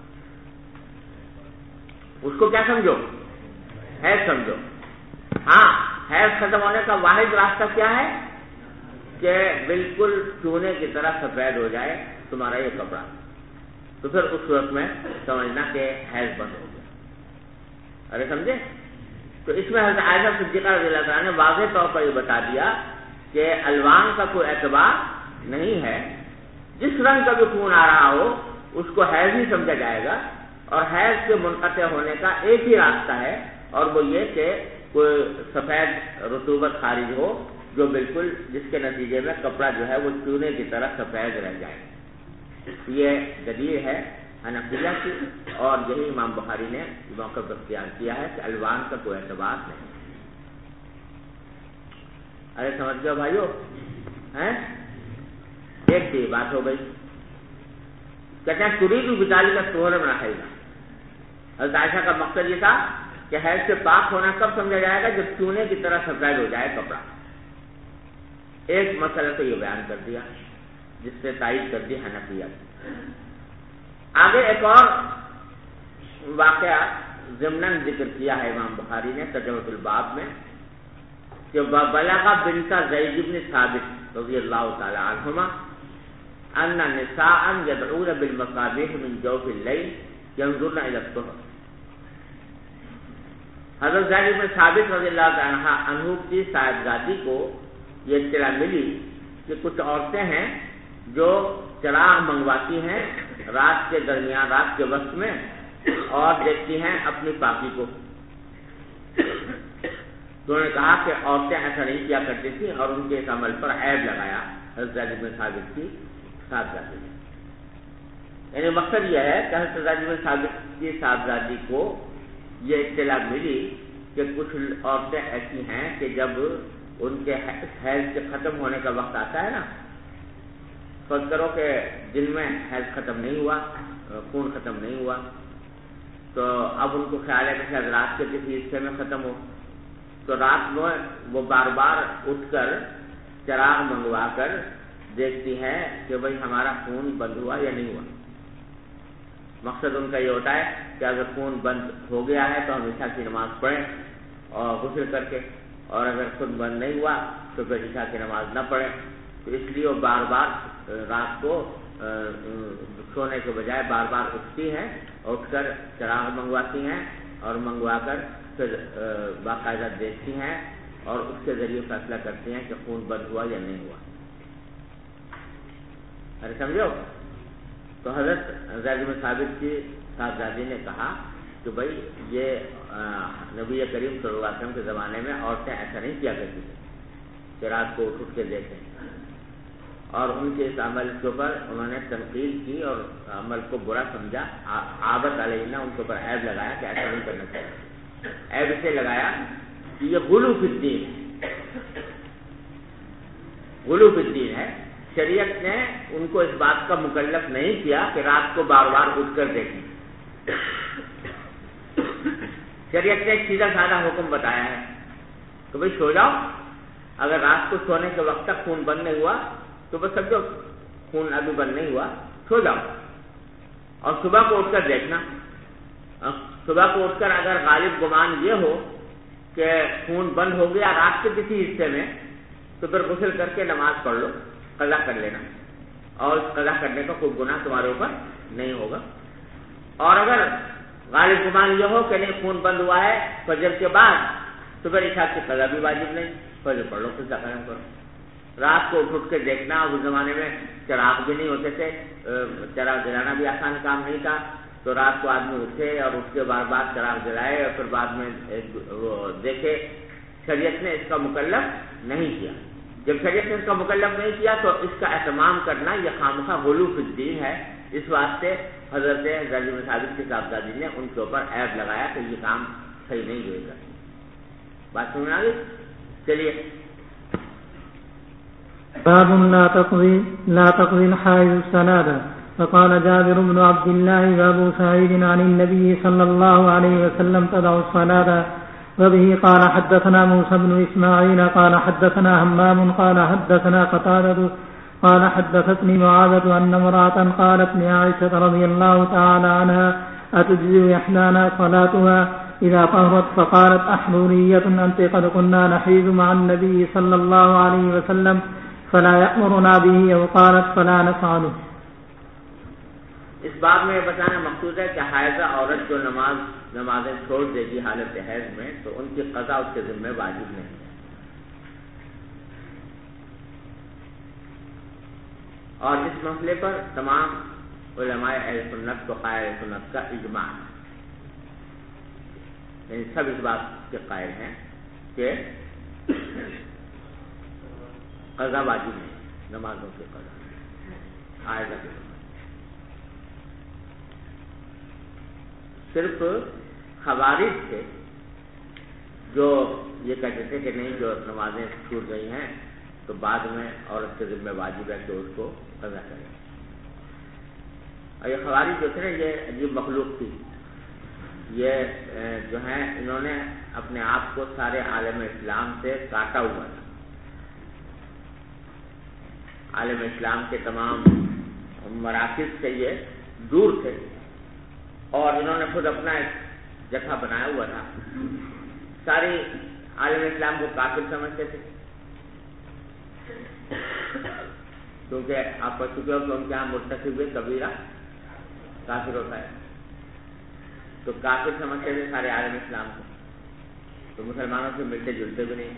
اس کو کیا سمجھو؟ حیض سمجھو۔ ہاں، حیض ختم ہونے کا واحد راستہ کیا ہے کہ بالکل چونے کی طرح سفید ہو جائے تمہارا یہ کپڑا، تو پھر اس وقت میں سمجھنا کہ حیض بند ہو گیا۔ ارے سمجھے؟ تو اس میں حضرت عائشہ صدیقہ رضی اللہ عنہا نے واضح طور پر یہ بتا دیا کہ الوان کا کوئی اعتبار نہیں ہے، جس رنگ کا بھی خون آ رہا ہو اس کو حیض ہی سمجھا جائے گا، اور حیض کے منقطع ہونے کا ایک ہی راستہ ہے، اور وہ یہ کہ کوئی سفید رطوبت خارج ہو جو بالکل جس کے نتیجے میں کپڑا جو ہے وہ چونے کی طرح سفید رہ جائے۔ یہ دلیل ہے حنفیہ کی، اور یہی امام بخاری نے موقف اختیار کیا ہے کہ الوان کا کوئی اعتبار نہیں۔ ارے سمجھ گئے بھائیو؟ ایک سی بات ہو گئی، کہتے ہیں تريد بذلك الطهر من الحیض۔ حضرت عائشہ کا مقصد یہ تھا کہ حیض سے پاک ہونا کب سمجھا جائے گا؟ جب چونے کی طرح سفید ہو جائے کپڑا۔ ایک مسئلہ تو یہ بیان کر دیا جس سے تائید کر دی حنفیہ۔ آگے ایک اور واقعہ ضمناً ذکر کیا ہے امام بخاری نے ترجمۃ الباب میں کہ بلغ بنت زید بن ثابت رضی اللہ تعالی عنہما ان نساء يدعون بالمصابيح من جوف الليل ينظرن الى الطهر۔ حضرت زید بن ثابت رضی اللہ تعالی عنہ کی صاحبزادی کو یہ اطلاع ملی کہ کچھ عورتیں ہیں جو چراغ منگواتی ہیں رات کے درمیان، رات کے وقت میں، اور دیکھتی ہیں اپنی پاکی کو۔ تو انہوں نے کہا کہ عورتیں ایسا نہیں کیا کرتی تھیں، اور ان کے اس عمل پر عیب لگایا حضرت زید بن ثابت کی صاحبزادی نے۔ یعنی مقصد یہ ہے کہ حضرت زید بن ثابت کی صاحبزادی کو یہ اطلاع ملی کہ کچھ عورتیں ایسی ہیں کہ جب ان کے حیض کے ختم ہونے کا وقت آتا ہے نا، فرض کرو کہ دن میں حیض ختم نہیں ہوا، خون ختم نہیں ہوا، تو اب ان کو خیال ہے کہ شاید رات کے کسی حصے میں ختم ہو، تو رات میں وہ بار بار اٹھ کر چراغ منگوا کر دیکھتی ہیں کہ بھئی ہمارا خون بند ہوا یا نہیں ہوا۔ مقصد ان کا یہ ہوتا ہے کہ اگر خون بند ہو گیا ہے تو ہم عشاء کی نماز پڑھیں اور غسل کر کے، اور اگر خون بند نہیں ہوا تو پھر عشاء کی نماز نہ پڑھیں۔ تو اس لیے وہ بار بار رات کو سونے کے بجائے بار بار اٹھتی ہیں، اٹھ کر چراغ منگواتی ہیں، اور منگوا کر پھر باقاعدہ دیکھتی ہیں، اور اس کے ذریعے فیصلہ کرتی ہیں کہ خون بند ہوا یا نہیں ہوا۔ ارے سمجھو؟ تو حضرت زید بن ثابت کی صاحبزادی نے کہا کہ بھائی یہ نبی کریم صلی اللہ علیہ وسلم کے زمانے میں عورتیں ایسا نہیں کیا کرتی تھیں کہ رات کو اٹھ کے دیکھیں، اور ان کے اس عمل کے اوپر انہوں نے تنقید کی اور عمل کو برا سمجھا، عابت علیہ ان کے اوپر عیب لگایا کہ ایسا نہیں کرنا چاہیے۔ عیب اسے لگایا کہ یہ غلو فی الدین، غلو فی الدین ہے۔ شریعت نے ان کو اس بات کا مکلف نہیں کیا کہ رات کو بار بار اٹھ کر دیکھیں۔ شریعت نے ایک سیدھا سادہ حکم بتایا ہے کہ بھئی سو جاؤ، اگر رات کو سونے کے وقت تک خون بند نہیں ہوا تو بس سمجھو خون ابھی بند نہیں ہوا، سو جاؤ، اور صبح کو اٹھ کر دیکھنا۔ صبح کو اٹھ کر اگر غالب گمان یہ ہو کہ خون بند ہو گیا رات کے کسی حصے میں، تو پھر غسل کر کے نماز پڑھ لو، قضا کر لینا، اور اس قضا کرنے کا کوئی گناہ تمہارے اوپر نہیں ہوگا۔ اور اگر غالب گمان یہ ہو کہ نہیں خون بند ہوا ہے فجر کے بعد تو پھر عشاء کی قضا بھی واجب نہیں، فجر پڑھ لو پھر ختم کرو۔ رات کو اٹھ کے دیکھنا، اس زمانے میں چراغ بھی نہیں ہوتے تھے، چراغ جلانا بھی آسان کام نہیں تھا، تو رات کو آدمی اٹھے اور اس کے بار بار چراغ جلائے اور پھر بعد میں وہ دیکھے۔ شریعت نے اس کا مکلف نہیں کیا۔ جب شریعت نے اس کا مکلف نہیں کیا تو اس کا اہتمام کرنا یہ خامخواہ غلو فی الدین ہے۔ اس واسطے حضرت زید بن ثابت کے صاحبزادی نے ان کے اوپر عیب لگایا کہ یہ کام صحیح نہیں ہوئے گا۔ بات سمجھ آ گئی؟ چلیے۔ باب لا تقضي الحائض الصلاة. فقال جابر بن عبد الله وابو سعيد عن النبي صلى الله عليه وسلم تدع الصلاة. وبه قال حدثنا موسى بن إسماعيل قال حدثنا همام قال حدثنا قتادة قال حدثتني معاذة أن امرأة قالت لعائشة رضي الله تعالى عنها أتجزي إحدانا صلاتها إذا طهرت؟ فقالت أحرورية أنت؟ قد كنا نحيض مع النبي صلى الله عليه وسلم فلا يأمرنا به، أو قالت فلا نفعله. اس باب میں بتانا مقصود ہے کہ حائضہ عورت جو نمازیں چھوڑ دے گی حالت حیض میں تو ان کی قضا اس کے ذمہ واجب نہیں ہے۔ اور اس مسئلے پر تمام علماء اہل سنت و قائل سنت کا اجماع ہے، یعنی سب اس بات کے قائل ہیں کہ قضا واجب نہیں، نمازوں کی قضا حائضہ کی قضا۔ صرف خوارج تھے جو یہ کہتے تھے کہ نہیں جو نمازیں چھوٹ گئی ہیں تو بعد میں عورت کے ذمہ واجب ہے کہ اس کو قضا کرے۔ اور یہ خوارج جو تھے نا یہ عجیب مخلوق تھی، یہ جو ہیں انہوں نے اپنے آپ کو سارے عالم اسلام سے کاٹا ہوا تھا، عالم اسلام کے تمام مراکز سے یہ دور تھے، اور انہوں نے خود اپنا ایک جتھا بنایا ہوا تھا، ساری عالم اسلام کو کافر سمجھتے تھے، کیونکہ آپ پڑھ چکے ہو کہ ان کے یہاں مرتکب کبیرہ کافر ہوتا ہے، تو کافر سمجھتے تھے سارے عالم اسلام کو، تو مسلمانوں سے ملتے جلتے بھی نہیں،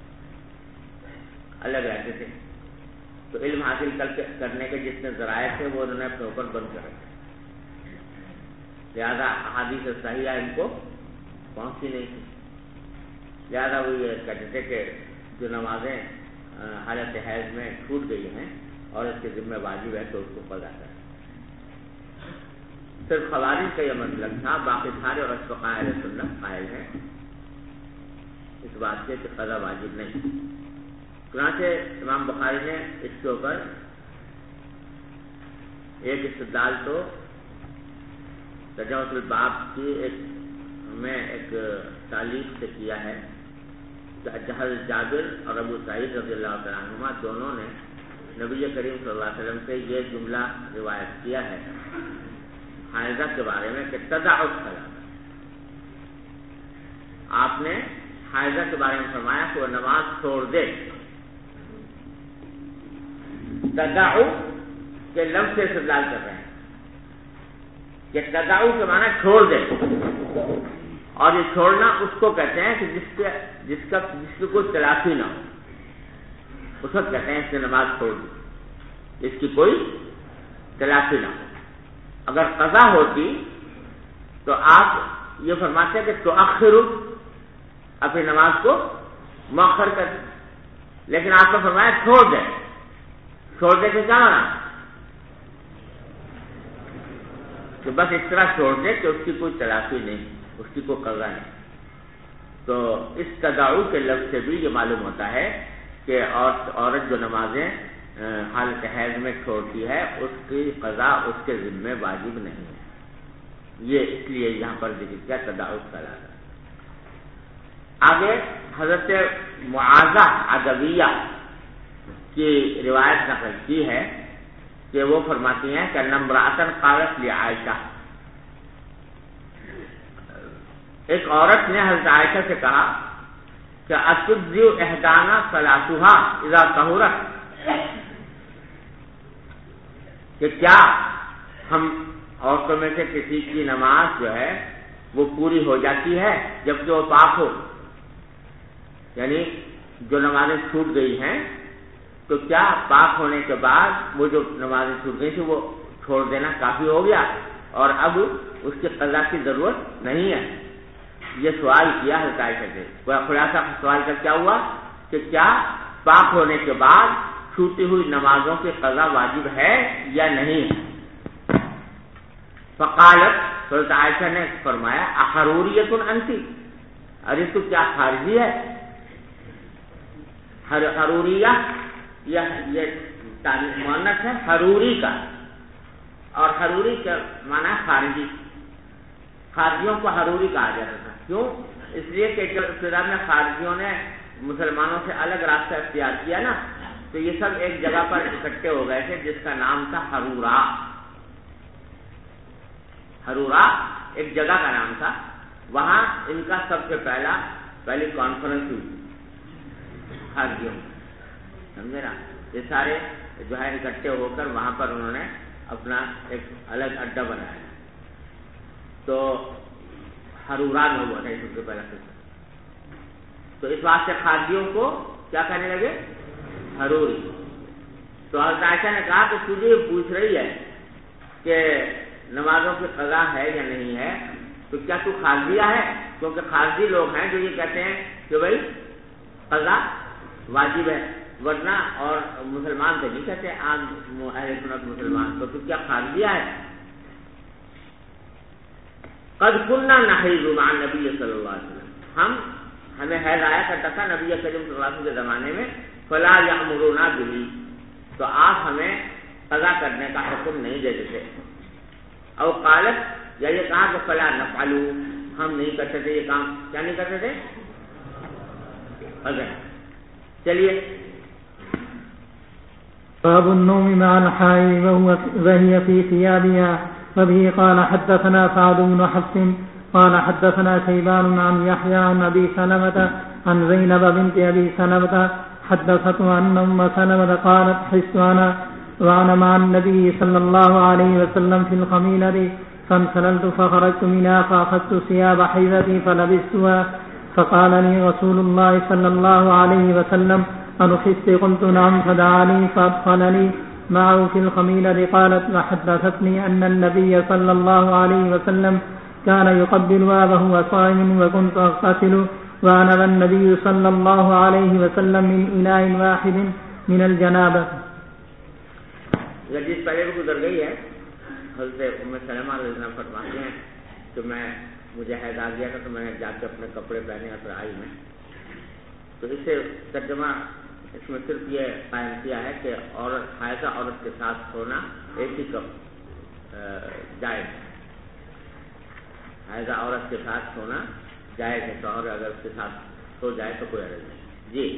الگ رہتے تھے، تو علم حاصل کرنے کے جتنے ذرائع تھے وہ انہوں نے اپنے اوپر بند کر رکھے، لہذا احادیث صحیحہ ان کو پہنچی نہیں تھی، لہذا وہ یہ کہتے تھے کہ جو نمازیں حالت حیض میں چھوٹ گئی ہیں اور اس کے ذمہ واجب ہے تو اس کو قضا کریں۔ صرف خوارج کا یہ مطلب تھا، باقی سارے اور فقہاء اہل سنت قائل ہیں اس بات سے کہ قضا واجب نہیں۔ چنانچہ امام بخاری نے اس کے اوپر ایک استدلال تو تجاوز الباب کی ایک تعلیق سے کیا ہے کہ جابر اور ابو سعید رضی اللہ تعالیٰ عنہما دونوں نے نبی کریم صلی اللہ علیہ وسلم سے یہ جملہ روایت کیا ہے حائضہ کے بارے میں کہ تدع الصلاۃ، آپ نے حائضہ کے بارے میں فرمایا کہ وہ نماز چھوڑ دے۔ تدع کے لفظ سے استدلال کر رہے ہیں کہ تدعو کے معنی چھوڑ دے، اور یہ چھوڑنا اس کو کہتے ہیں کہ جس کی کوئی تلافی نہ ہو، اس وقت کہتے ہیں اس نے نماز چھوڑ دی، اس کی کوئی تلافی نہ ہو۔ اگر قضا ہوتی تو آپ یہ فرماتے ہیں کہ تؤخر، اپنی نماز کو مؤخر کر دیں، لیکن آپ نے فرمایا چھوڑ دے۔ چھوڑ دے کے کیا مانا؟ کہ بس اس طرح چھوڑ دے کہ اس کی کوئی تلافی نہیں، اس کی کوئی قضا نہیں۔ تو اس تدعو کے لفظ سے بھی یہ معلوم ہوتا ہے کہ عورت جو نمازیں حالت حیض میں چھوڑتی ہے اس کی قضا اس کے ذمہ واجب نہیں ہے، یہ اس لیے یہاں پر ذکر کیا تدعو الصلاۃ۔ آگے حضرت معاذہ عدویہ کی روایت نقل کی ہے کہ وہ فرماتی ہیں کہ امرأۃ قالت لعائشہ، ایک عورت نے حضرت عائشہ سے کہا کہ اتجزی احدانا صلاتها اذا طہرت، کہ کیا ہم عورتوں میں سے کسی کی نماز جو ہے وہ پوری ہو جاتی ہے جبکہ وہ پاک ہو، یعنی جو نمازیں چھوٹ گئی ہیں تو کیا پاک ہونے کے بعد وہ جو نمازیں چھوٹ گئی تھی وہ چھوڑ دینا کافی ہو گیا اور اب اس کی قضا کی ضرورت نہیں ہے؟ یہ سوال کیا حضرت عائشہ سے۔ خلاصہ سوال کا کیا ہوا کہ کیا پاک ہونے کے بعد چھوٹی ہوئی نمازوں کی قضا واجب ہے یا نہیں؟ فقالت، حضرت عائشہ نے فرمایا احروریۃ انتی، ارے تو کیا خارجی ہے؟ حروریہ یہ مؤنث ہے حروری کا، اور حروری کا معنی خارجی، خارجیوں کو حروری کہا جاتا تھا۔ کیوں؟ اس لیے کہ جب ابتدا میں خارجیوں نے مسلمانوں سے الگ راستہ اختیار کیا نا، تو یہ سب ایک جگہ پر اکٹھے ہو گئے تھے جس کا نام تھا حرورا۔ حرورا ایک جگہ کا نام تھا، وہاں ان کا سب سے پہلی کانفرنس ہوئی خارجیوں، سمجھے نا؟ یہ سارے جو ہے اکٹھے ہو کر وہاں پر انہوں نے اپنا ایک الگ اڈا بنایا، تو حرورا میں ہوا تھا سب سے پہلا قصہ۔ تو اس واسطے خارجیوں کو کیا کہنے لگے؟ حروری۔ تو حضرت عائشہ نے کہا کہ تجھے یہ پوچھ رہی ہے کہ نمازوں کی قضا ہے یا نہیں ہے، تو کیا تو خارجیہ ہے؟ کیونکہ خارجی لوگ ہیں جو یہ کہتے ہیں کہ بھائی قضا واجب ہے، ورنہ اور مسلمان تو نہیں کہتے، عام اہل سنت مسلمان، تو کیا خارجیہ ہے؟ قد كنا نحیض مع النبی صلی اللہ علیہ وسلم، ہمیں حیض آیا کرتا تھا نبی کریم صلی اللہ علیہ وسلم کے زمانے میں، فلا یأمرنا به، تو آپ ہمیں قضا کرنے کا حکم نہیں دیتے تھے، او قالت، یا یہ کہا کہ فلا نفعل، ہم نہیں کرتے تھے یہ کام، کیا نہیں کرتے تھے؟ اگر چلیے باب النوم مع الحائض وهي في ثيابها. وبه قال حدثنا سعد بن حفص قال حدثنا شيبان عن يحيى عن ابي سلمة عن زينب بنت ابي سلمة حدثته ان ام سلمة قالت حست وانا مع النبي صلى الله عليه وسلم في الخميلة فانسللت فخرجت منها فاخذت ثياب حيضتي فلبستها فقال لي رسول الله صلى الله عليه وسلم أنخست؟ قلت نعم، فدعاني فأدخلني معه في الخميلة. قالت وحدثتني أن النبي صلى الله عليه وسلم كان يقبل وهو صائم وكنت أغتسل وأنا النبي صلى الله عليه وسلم من إناء واحد من الجنابة. یہ حدیث پہلے بھی گزر گئی ہے۔ حضرت ام سلمہ رضی اللہ عنہا فرماتی ہیں کہ مجھے حیض آ گیا تھا تو میں نے جا کے اپنے کپڑے پہنے اور آئی میں، تو اس سے ترجمہ اس میں صرف یہ قائم کیا ہے کہ حائضہ عورت کے ساتھ سونا ایک ہی کپ جائز ہے، حائضہ عورت کے ساتھ سونا جائز ہے، تو اور اگر اس کے ساتھ سو جائے تو کوئی حرج نہیں۔ جی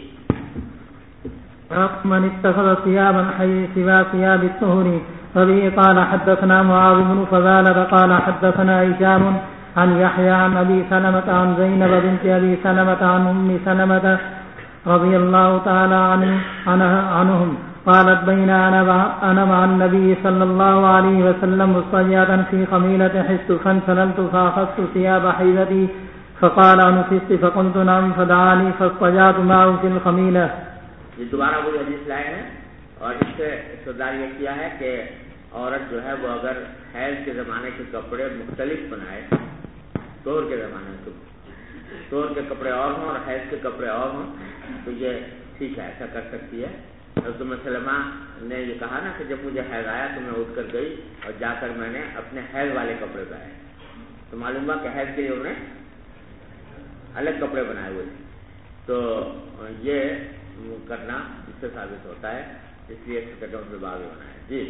من اتخذ ثيابا سوى ثياب الطهر. وبه قال حدثنا معاذ بن فضالة قال حدثنا هشام عن يحيى عن ابي سلمة عن زينب بنت ابي سلمة عن ام سلمة رضي الله تعالى عنهم قالت بين انا مع النبي صلى الله عليه وسلم مضطجعة في خميلة حست فانسللت فاخذت ثياب حيضتي فقال انخست؟ فقلت نعم، فدعاني فاضطجعت معه في الخميلة. یہ دوبارہ وہی حدیث لائے ہیں اور اس سے استدلال یہ کیا ہے کہ عورت جو ہے وہ اگر حیض کے زمانے کے کپڑے مختلف بنائے، طہر کے زمانے میں طہر کے کپڑے اور ہوں اور حیض کے کپڑے اور ہوں، تو یہ ٹھیک ہے، ایسا کر سکتی ہے۔ حضرت ام سلمہ نے یہ کہا نا کہ جب مجھے حیض آیا تو میں اٹھ کر گئی اور جا کر میں نے اپنے حیض والے کپڑے پہنے، تو معلوم ہوا کہ حیض کے لیے انہوں نے الگ کپڑے بنائے ہوئے تھے، تو یہ کرنا اس سے ثابت ہوتا ہے، اس لیے سے باب بنایا۔ جی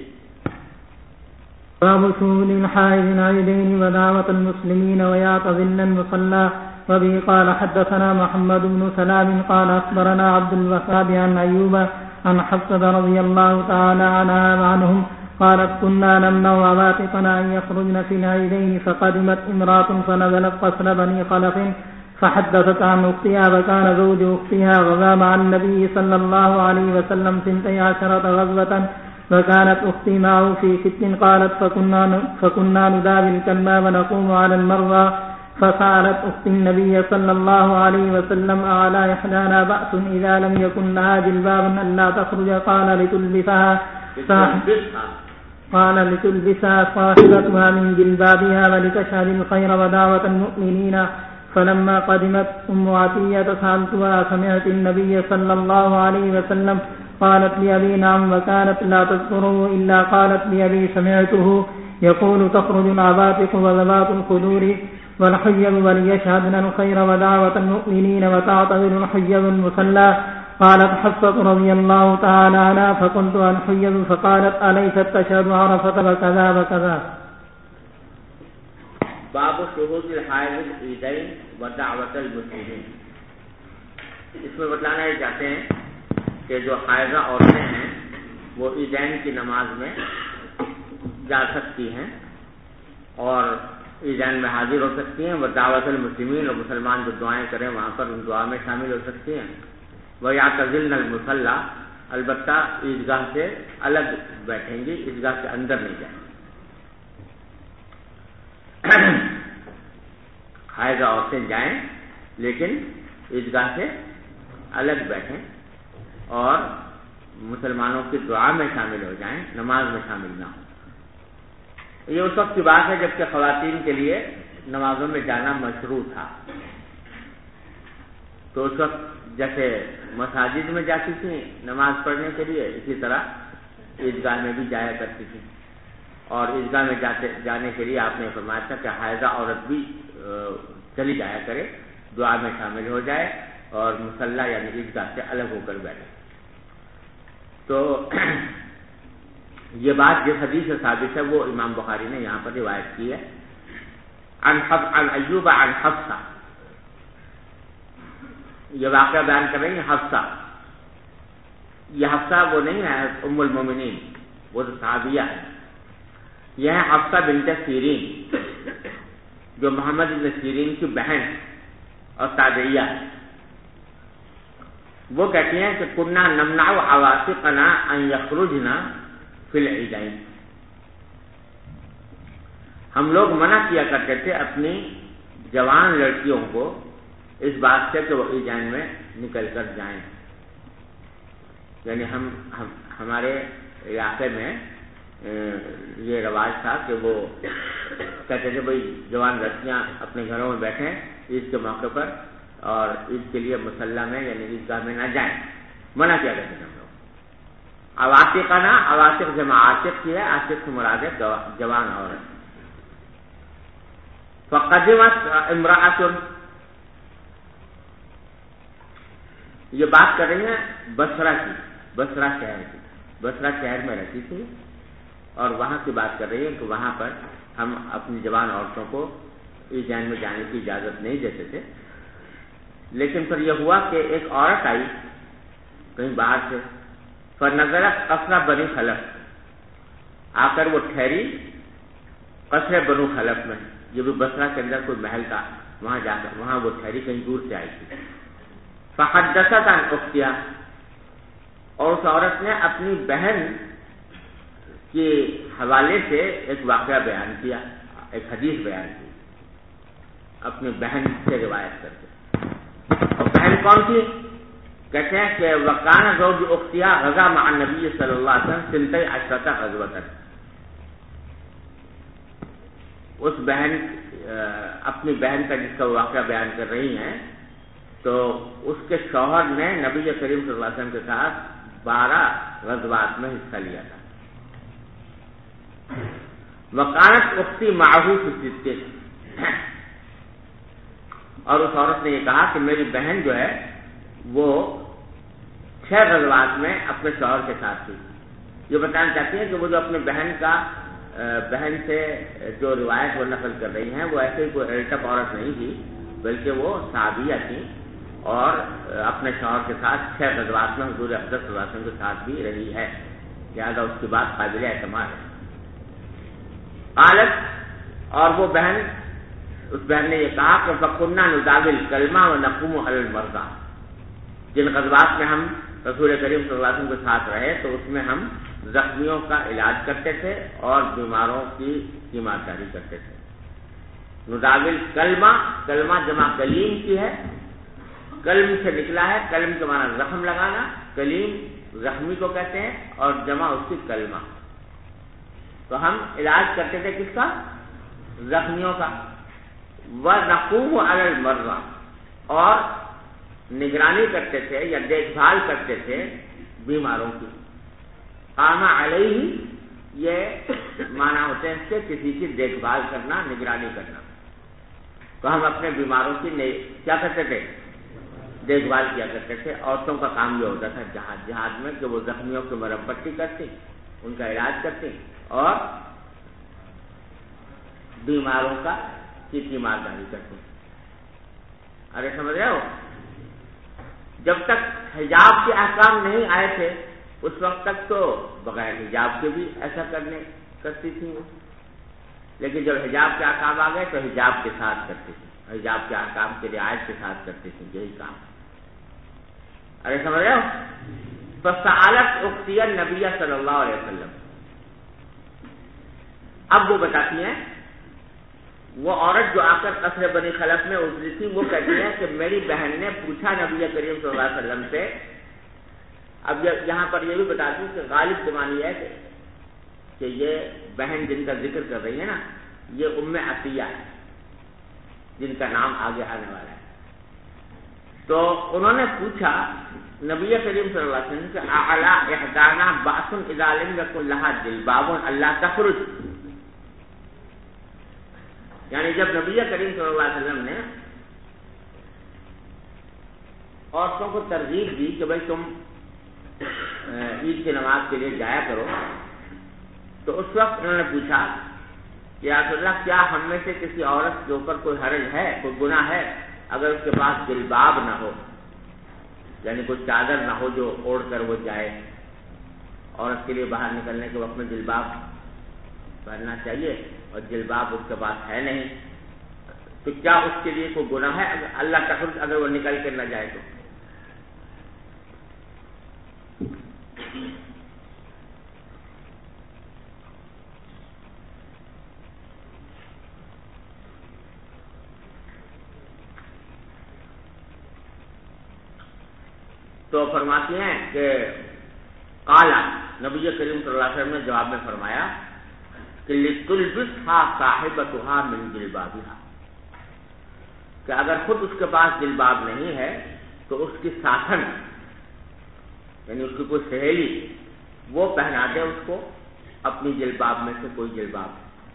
باب شمول الحائض العيدين ودعوة المسلمين ويعتزلن المصلى. وبه قال حدثنا محمد بن سلام قال أخبرنا عبد الوهاب عن أيوب عن حفصة رضي الله تعالى عنهم قالت كنا نمنع عواتقنا أن يخرجن في العيدين فقدمت امرأة فنزلت قصر بني خلف فحدثت عن أختها وكان زوج أختها غزا مع النبي صلى الله عليه وسلم 12 غزوة وكانت أختي معه في 6 قالت فكنا نداوي الكلب ونقوم على المرضى فسألت أختي النبي صلى الله عليه وسلم أعلى إحدانا بأس إذا لم يكن لها جلباب ألا تخرج قال لتلبسها صاحبتها من جلبابها ولتشهد الخير ودعوة المؤمنين. فلما قدمت أم عطية سألتها سمعت النبي صلى الله عليه وسلم قالت لأبي نعم وكانت لا تذكره إلا قالت لأبي سمعته يقول تخرج العباتق وذوات الخدور والحيض وليشهدن الخير ودعوة المؤمنين وتعتذر الحيض المصلى. قالت حفصة رضي الله تعالى عنها فقلت الحيض فقالت أليست تشهد عرفة وكذا وكذا. باب شهود الحائض العیدین ودعوت المسلمین. اس میں بتلانا یہ چاہتے ہیں کہ جو حائضہ عورتیں ہیں وہ عیدین کی نماز میں جا سکتی ہیں اور عیدین میں حاضر ہو سکتی ہیں. وہ دعوت المسلمین اور مسلمان جو دعائیں کریں وہاں پر ان دعا میں شامل ہو سکتی ہیں. وہ یعتزلن المصلی، البتہ عیدگاہ سے الگ بیٹھیں گی، عیدگاہ کے اندر نہیں جائیں. حائضہ عورتیں جائیں لیکن عیدگاہ سے الگ بیٹھیں اور مسلمانوں کی دعا میں شامل ہو جائیں، نماز میں شامل نہ ہوں. یہ اس وقت کی بات ہے جبکہ خواتین کے لیے نمازوں میں جانا مشروع تھا. تو اس وقت جیسے مساجد میں جاتی تھیں نماز پڑھنے کے لیے، اسی طرح عیدگاہ میں بھی جایا کرتی تھیں. اور عیدگاہ میں جانے کے لیے آپ نے فرمایا تھا کہ حائضہ عورت بھی چلی جایا کرے، دعا میں شامل ہو جائے اور مصلی یعنی عیدگاہ سے الگ ہو کر بیٹھے. تو یہ بات جس حدیث سے ثابت ہے وہ امام بخاری نے یہاں پر روایت کی ہے. عن ایوب عن حفصہ، یہ واقعہ بیان کر رہی ہیں حفصہ. یہ حفصہ وہ نہیں ہے ام المومنین، وہ تو صحابیہ ہے. یہ ہے حفصہ بنت سیرین جو محمد بن سیرین کی بہن اور تابعیہ ہے. وہ کہتی ہیں کہ کنا نمنع عواتقنا ان یخرجنا فی العیدین، ہم لوگ منع کیا کرتے تھے اپنی جوان لڑکیوں کو اس بات سے کہ وہ عیدین میں نکل کر جائیں. یعنی ہمارے علاقے میں یہ رواج تھا کہ وہ کہتے تھے بھائی جوان لڑکیاں اپنے گھروں میں بیٹھیں عید کے موقع پر اور عید کے لیے مصلی میں یعنی عیدگاہ میں نہ جائیں، منع کیا کرتے تھے ہم لوگ. عواتقنا، عواتق جمع عاتق کی ہے، عاتق سے مراد ہے جوان عورت. فقدمت امرأۃ، یہ بات کر رہی ہیں بصرہ کی، بصرہ شہر کی. بصرہ شہر میں رہتی تھی اور وہاں کی بات کر رہی ہے کہ وہاں پر ہم اپنی جوان عورتوں کو عیدین میں جانے کی اجازت نہیں دیتے تھے. لیکن پھر یہ ہوا کہ ایک عورت آئی کہیں باہر سے، فنزلت قصر بنی خلف، آ کر وہ ٹھہری قصر بنو خلف میں. یہ بھی بصرہ کے اندر کوئی محل تھا، وہاں جا کر وہاں وہ ٹھہری، کہیں دور سے آئی تھی. فحدثت عن اختها، اور اس عورت نے اپنی بہن کے حوالے سے ایک واقعہ بیان کیا، ایک حدیث بیان کی اپنی بہن سے روایت کرتے. اور بہن کون تھی؟ کہتے ہیں کہ وکان زوج اختها غزا مع النبی صلی اللہ علیہ وسلم 12 غزوۃ. اس بہن اپنی بہن کا جس کا واقعہ بیان کر رہی ہیں تو اس کے شوہر نے نبی کریم صلی اللہ علیہ وسلم کے ساتھ 12 غزوات میں حصہ لیا تھا. وکانت اختی معه فی 6، اور اس عورت نے یہ کہا کہ میری بہن جو ہے وہ 6 غزوات میں اپنے شوہر کے ساتھ تھی. یہ بتانا چاہتی ہیں کہ وہ جو اپنے بہن سے جو روایت وہ نقل کر رہی ہیں وہ ایسے ہی کوئی ایلٹپ عورت نہیں تھی، بلکہ وہ صحابیہ تھی اور اپنے شوہر کے ساتھ 6 غزوات میں حضور اقدس صلی اللہ علیہ وسلم کے ساتھ بھی رہی ہے، لہٰذا اس کی بات قابل اعتماد ہے. قالت، اور وہ بہن، اس بہن نے یہ کہا کہ فَكُنَّا نُدَاوِي الْكَلْمَ وَنَقُومُ عَلَى الْمَرْضَىٰ، جن غزوات میں ہم رسول کریم صلی اللہ علیہ وسلم کے ساتھ رہے تو اس میں ہم زخمیوں کا علاج کرتے تھے اور بیماروں کی تیمارداری کرتے تھے۔ نداول کلمہ، کلمہ جمع کلیم کی ہے، کلم سے نکلا ہے، کلم کے معنی زخم لگانا، کلیم زخمی کو کہتے ہیں اور جمع اس کی کلمہ۔ تو ہم علاج کرتے تھے کس کا؟ زخمیوں کا۔ وَنَقُومُ عَلَى الْمَرْضَى، اور نگرانی کرتے تھے یا دیکھ بھال کرتے تھے بیماروں کی۔ قام علیہ، یہ معنی ہوتے ہیں اس کے کسی کی دیکھ بھال کرنا، نگرانی کرنا۔ تو ہم اپنے بیماروں کی کیا کرتے تھے؟ دیکھ بھال کیا کرتے تھے۔ عورتوں کا کام یہ ہوتا تھا جہاد میں کہ وہ زخمیوں کی مرہم پٹی کرتی، ان کا علاج کرتی اور بیماروں کا کی تیمارداری کرتی۔ ارے سمجھ رہے ہو؟ جب تک حجاب کے احکام نہیں آئے تھے اس وقت تک تو بغیر حجاب کے بھی ایسا کرتی تھی، لیکن جب حجاب کے احکام آ گئے تو حجاب کے ساتھ کرتی تھی، حجاب کے احکام کی رعایت کے ساتھ کرتی تھی، یہی کام۔ ارے سمجھ رہے ہو؟ فسألت اختی النبی صلی اللہ علیہ وسلم، اب وہ بتاتی ہیں، وہ عورت جو آ کر قصر بنی خلف میں اتری تھی وہ کہتی ہے کہ میری بہن نے پوچھا نبی کریم صلی اللہ علیہ وسلم سے۔ اب یہاں پر یہ بھی بتا دوں کہ غالب زمانی ہے کہ یہ بہن جن کا ذکر کر رہی ہے نا، یہ ام عطیہ ہے جن کا نام آگے آنے والا ہے۔ تو انہوں نے پوچھا نبی کریم صلی اللہ علیہ وسلم کہ اعلی احدانا باس اذا لم یکن لها جلباب اللہ تخرج، یعنی جب نبی کریم صلی اللہ علیہ وسلم نے عورتوں کو ترغیب دی کہ بھائی تم عید کی نماز کے لیے جایا کرو، تو اس وقت انہوں نے پوچھا کہ یا رسول اللہ کیا ہم میں سے کسی عورت کے اوپر کوئی حرج ہے، کوئی گناہ ہے اگر اس کے پاس جلباب نہ ہو، یعنی کوئی چادر نہ ہو جو اوڑھ کر وہ جائے؟ عورت کے لیے باہر نکلنے کے وقت میں جلباب پہننا چاہیے اور جلباب اس کے پاس ہے نہیں، تو کیا اس کے لیے کوئی گناہ ہے اللہ تخرج اگر وہ نکل کر نہ جائے تو؟ تو فرماتی ہیں کہ قال، نبی کریم صلی اللہ علیہ وسلم نے جواب میں فرمایا کہ لِتُلْبِسْهَا صَاحِبَتُهَا مِنْ جِلْبَابِهَا، کہ اگر خود اس کے پاس جلباب نہیں ہے تو اس کی ساتھن یعنی اس کی کوئی سہیلی وہ پہنا دے اس کو اپنی جلباب میں سے کوئی جلباب،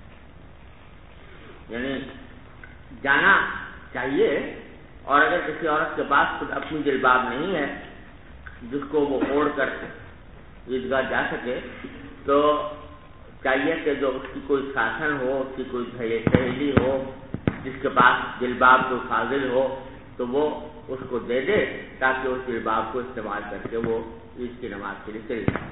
یعنی جانا چاہیے۔ اور اگر کسی عورت کے پاس خود اپنی جلباب نہیں ہے جس کو وہ اوڑھ کر عیدگاہ جا سکے، تو چاہیے کہ جو اس کی کوئی ساتھن ہو، اس کی کوئی سہیلی ہو جس کے پاس جلباب کو فاضل ہو، تو وہ اس کو دے دے تاکہ اس جلباب کو استعمال کر کے وہ عید کی نماز کے لیے چلی جائے۔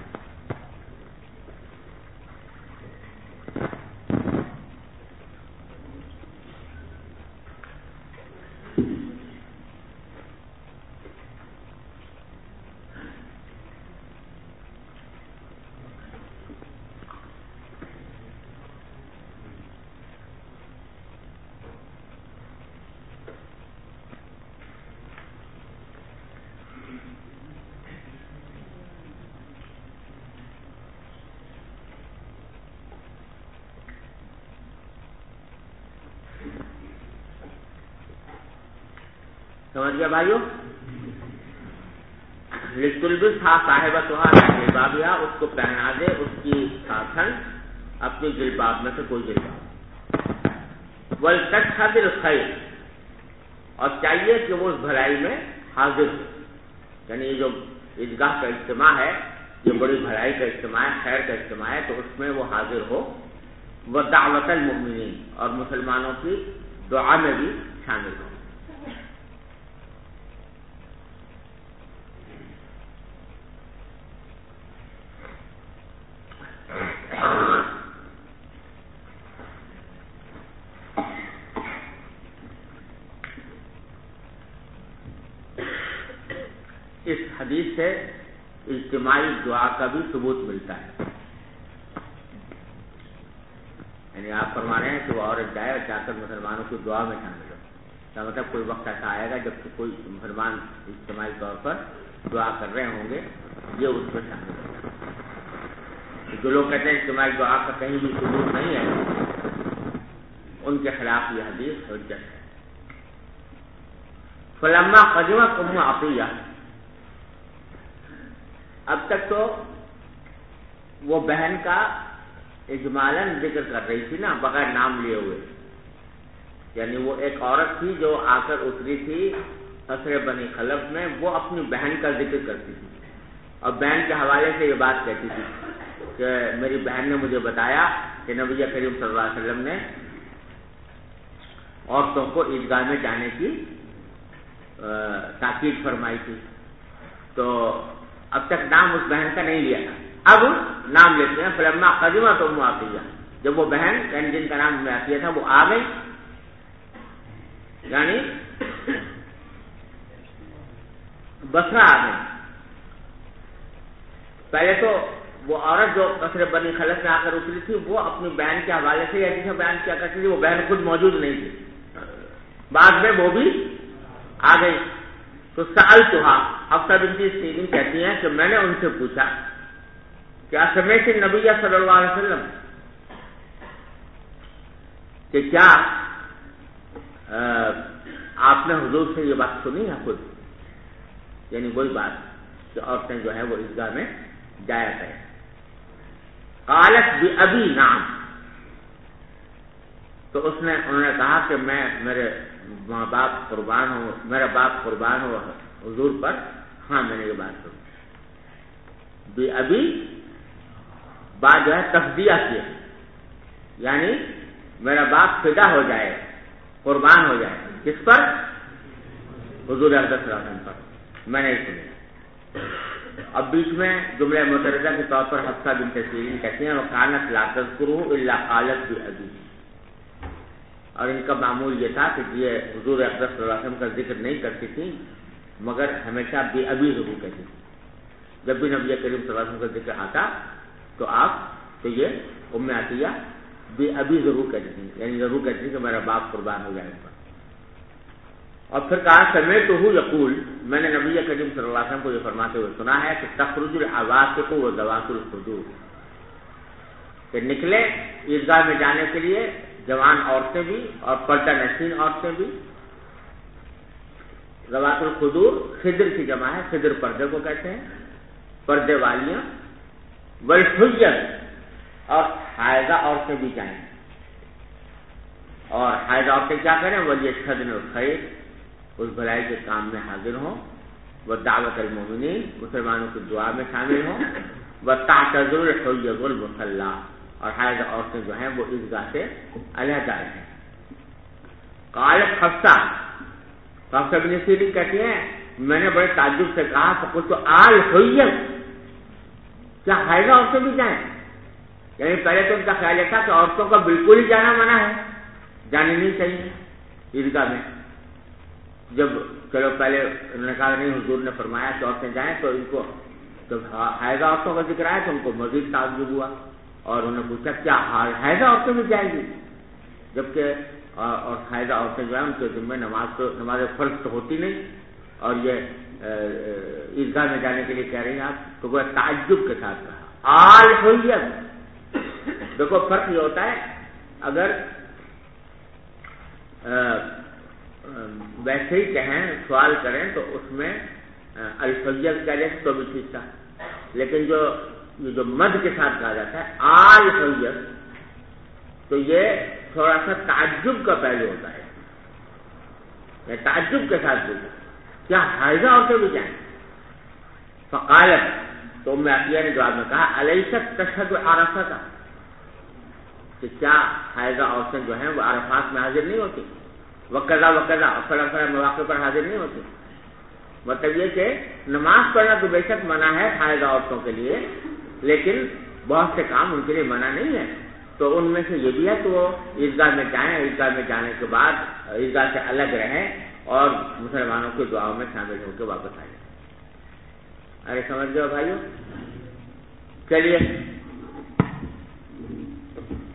سمجھ گیا بھائیو؟ لِتُلْبِسْهَا صَاحِبَتُهَا مِنْ جِلْبَابِهَا، اس کو پہنا دے اس کی ساتھن اپنی جلباب میں سے کوئی جلباب۔ وَلْتَشْهَدِ الْخَيْرَ، اور چاہیے کہ وہ اس بھلائی میں حاضر ہو، یعنی یہ جو عیدگاہ کا اجتماع ہے یہ بڑی بھلائی کا اجتماع ہے، خیر کا اجتماع ہے، تو اس میں وہ حاضر ہو۔ وَدَعْوَةَ الْمُؤْمِنِينَ، اور مسلمانوں کی دعا میں بھی شامل ہو۔ اس حدیث سے اجتماعی دعا کا بھی ثبوت ملتا ہے۔ یعنی آپ فرما رہے ہیں کہ وہ عورت جائے اور جا کر مسلمانوں کی دعا میں شامل ہو. کا مطلب کوئی وقت ایسا آئے گا جب کوئی مسلمان اجتماعی طور پر دعا کر رہے ہوں گے, یہ اس میں شامل ہوگا. جو لوگ کہتے ہیں اجتماعی دعا کا کہیں بھی ثبوت نہیں ہے, ان کے خلاف یہ حدیث حجت ہے. فلما قدمت ام عطیہ, اب تک تو وہ بہن کا اجمالاً ذکر کر رہی تھی نا, بغیر نام لیے ہوئے. یعنی وہ ایک عورت تھی جو آ کر اتری تھی قصر بنی خلف میں, وہ اپنی بہن کا ذکر کرتی تھی اور بہن کے حوالے سے یہ بات کہتی تھی کہ میری بہن نے مجھے بتایا کہ نبی کریم صلی اللہ علیہ وسلم نے عورتوں کو عیدگاہ میں جانے کی تاکید فرمائی تھی. تو اب تک نام اس بہن کا نہیں لیا تھا, اب نام لیتے ہیں. فلما قدمت ام عطیہ, جب وہ بہن یعنی جن کا نام عطیہ تھا وہ آ گئی, یعنی بصرہ آ گئی. پہلے تو وہ عورت جو قصر بنی خلف میں آ کر اتری تھی وہ اپنی بہن کے حوالے سے یا جسے بیان کیا کرتی تھی, وہ بہن خود موجود نہیں تھی. بعد میں وہ بھی آ گئی. تو سألتها, حفصہ بنت سیرین کہتی ہیں کہ میں نے ان سے پوچھا کیا سمعت النبی صلی اللہ علیہ وسلم, کہ کیا آپ نے حضور سے یہ بات سنی ہے خود, یعنی وہی بات کہ عورتیں جو ہے وہ عیدگاہ میں جایا کریں. قالت بأبی نعم, تو انہوں نے کہا کہ میں میرے ماں باپ قربان ہو, میرا باپ قربان ہو حضور پر, ہاں میں نے یہ بات سنی. بأبی بات جو ہے تفدیہ کی, یعنی میرا باپ فدا ہو جائے, قربان ہو جائے. کس پر؟ حضور اقدس صلی اللہ علیہ وسلم پر. میں نے سنی. اب بیچ میں جملہ مترجہ کے طور پر حفصہ بنت سیرین کہتی ہیں وکانت لا تذکرہ الا قالت بأبی, اور ان کا معمول یہ تھا کہ یہ حضور اقدس صلی اللہ علیہ وسلم کا ذکر نہیں کرتی تھی مگر ہمیشہ بأبی ضرور کہتی تھی. جب بھی نبی کریم صلی اللہ علیہ وسلم کا ذکر آتا تو تو یہ ام عطیہ بأبی ضرور کہتی تھی, یعنی ضرور کہتی تھی کہ میرا باپ قربان ہو جائے اس پر. اور پھر کہا سمعتہ یقول, میں نے نبی کریم صلی اللہ علیہ وسلم کو یہ فرماتے ہوئے سنا ہے کہ تخرج العواتق وذوات الخدور, کہ نکلے عیدگاہ میں جانے کے لیے جوان عورتیں بھی اور پردہ نشین عورتیں بھی. ذوات الخدور خدر کی جمع ہے, خدر پردے کو کہتے ہیں, پردے والیاں. والحیض, اور حائضہ عورتیں بھی جائیں. اور حائضہ عورتیں کیا کریں؟ ولیشهدن الخیر, اس بھلائی کے کام میں حاضر ہوں. ودعوت المؤمنین, مسلمانوں کی دعا میں شامل ہوں. وتعتذر الحیض المصلی, اور حائضہ عورتیں جو ہیں وہ عیدگاہ سے علیحدہ ہیں. قالت حفصہ, حفصہ بن سیرین کہتی ہیں میں نے بڑے تعجب سے کہا فقلت الحیض, کیا حائضہ عورتیں بھی جائیں؟ یعنی پہلے تو ان کا خیال یہ تھا کہ عورتوں کا بالکل ہی جانا منع ہے, جانے نہیں چاہیے عیدگاہ میں. جب چلو پہلے انہوں نے کہا نہیں حضور نے فرمایا کہ عورتیں جائیں, تو ان کو جب حائضہ عورتوں کا ذکر آیا تو ان کو مزید تعجب ہوا اور انہوں نے پوچھا کیا حائضہ عورتیں بھی جائیں گی, جبکہ اور حائضہ عورتیں جو ہیں ان کے ذمہ نماز فرض تو ہوتی نہیں, اور یہ عیدگاہ میں جانے کے لیے کہہ رہی ہیں آپ, تو وہ تعجب کے ساتھ کہا الحیض. دیکھو فرق یہ ہوتا ہے, اگر ویسے ہی کہیں سوال کریں تو اس میں الحیض کہہ لیں تو بھی ٹھیک تھا, لیکن جو مد کے ساتھ کہا جاتا ہے الحیض, تو یہ تھوڑا سا تعجب کا پہلو ہوتا ہے, یا تعجب کے ساتھ بولتا کیا حائضہ عورتیں بھی جائیں؟ فقالت, تو ام عطیہ نے جواب میں کہا الیست تشہد عرفہ, کہ کیا حائضہ عورتیں جو ہیں وہ عرفات میں حاضر نہیں ہوتی, وقضا فلاں مواقع پر حاضر نہیں ہوتی. مطلب یہ کہ نماز پڑھنا تو بے شک منع ہے حائضہ عورتوں کے لیے, لیکن بہت سے کام ان کے لیے منع نہیں ہے. تو ان میں سے یہ بھی ہے کہ وہ عیدگاہ میں جائیں, عیدگاہ میں جانے کے بعد عیدگاہ سے الگ رہیں اور مسلمانوں کی دعاؤں میں شامل ہو کے واپس آ جائیں. ارے سمجھ گئے بھائیو؟ چلیے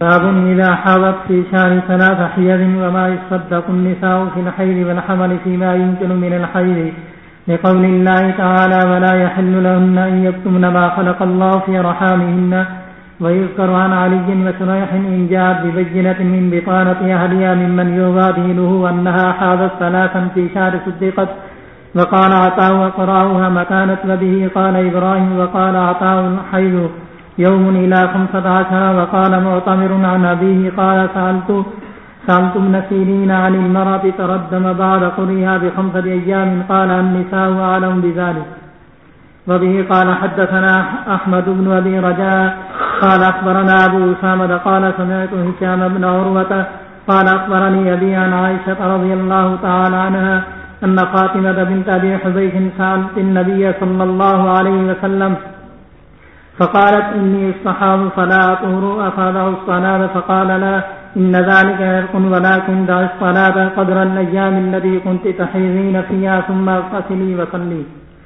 باب إذا حاضت في شهر 3 حيض وما يصدق النساء في الحيض والحمل فيما يمكن من الحيض، لقول الله تعالى ولا يحل لهن أن يكتمن ما خلق الله في رحامهن. ويذكر عن علي وسريح إن جاءت ببينة من بطانة أهلها ممن يغادله أنها حاضت 3 في شهر صدقت. وقال عطاء وقرأها مكانت وبه قال إبراهيم وقال عطاء الحيض يوم إلى 15. وقال معتمر عن أبيه قال سألت ابن سيرين عن المرأة تردم بعد قرئها ب5 أيام قال النساء أعلم بذلك. وبه قال حدثنا أحمد بن أبي رجاء قال أخبرنا أبو أسامة قال سمعت هشام بن عروة قال أخبرني أبي عن عائشة رضي الله تعالى عنها أن فاطمة بنت أبي حذيفة سألت النبي صلى الله عليه وسلم فقالت إني استحاض فلا أطهر أفادع الصلاة فقال لا إن ذلك عرق ولكن دع الصلاة قدر الأيام التي كنت تحيضين فيها ثم اغتسلي وصلي.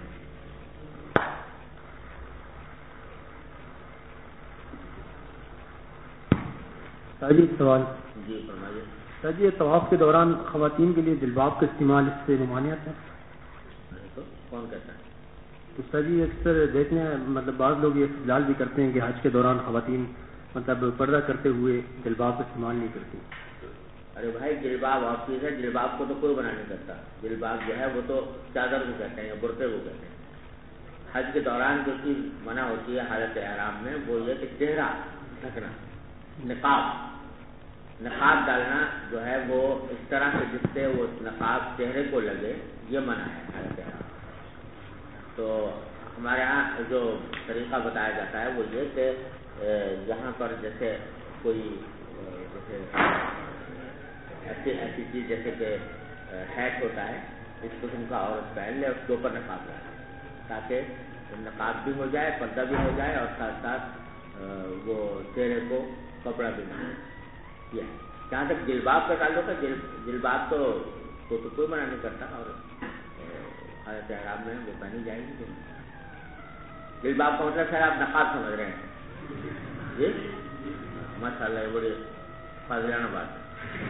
تاجی سوال جی طواف کے دوران خواتین کے لیے جلباب کا استعمال اس سے ممانعت ہے؟ کون کہتا ہے؟ استاد جی اکثر دیکھنے مطلب بعض لوگ یہ استدلال بھی کرتے ہیں کہ حج کے دوران خواتین مطلب پردہ کرتے ہوئے جلباب کا استعمال نہیں کرتی. ارے بھائی جلباب اور چیز ہے، جلباب کو تو کوئی منع نہیں کرتا. جلباب جو ہے وہ تو چادر کو کہتے ہیں یا برقعے کو کہتے ہیں. حج کے دوران جو چیز منع ہوتی ہے حالت احرام میں وہ یہ کہ چہرہ ڈھکنا، نقاب ڈالنا جو ہے وہ اس طرح سے جس سے وہ نقاب چہرے کو لگے، یہ منع ہے حالت احرام. تو ہمارے ہاں جو طریقہ بتایا جاتا ہے وہ یہ کہ یہاں پر جیسے کوئی جیسے ایسی چیز جیسے کہ ہیٹ ہوتا ہے اس قسم کا عورت پہن لے، اس کے اوپر نقاب لگائے تاکہ نقاب بھی ہو جائے، پردہ بھی ہو جائے اور ساتھ ساتھ وہ چہرے کو کپڑا بھی نہ کیا. جہاں تک جلباب کا تعلق ہے، جلباب تو کوئی منع نہیں کرتا اور حالت احرام میں وہ پہنی جائے گی. جلباب کا مطلب ہے آپ نقاب سمجھ رہے ہیں جی؟ ماشاء اللہ یہ بڑی فاضلانہ بات ہے.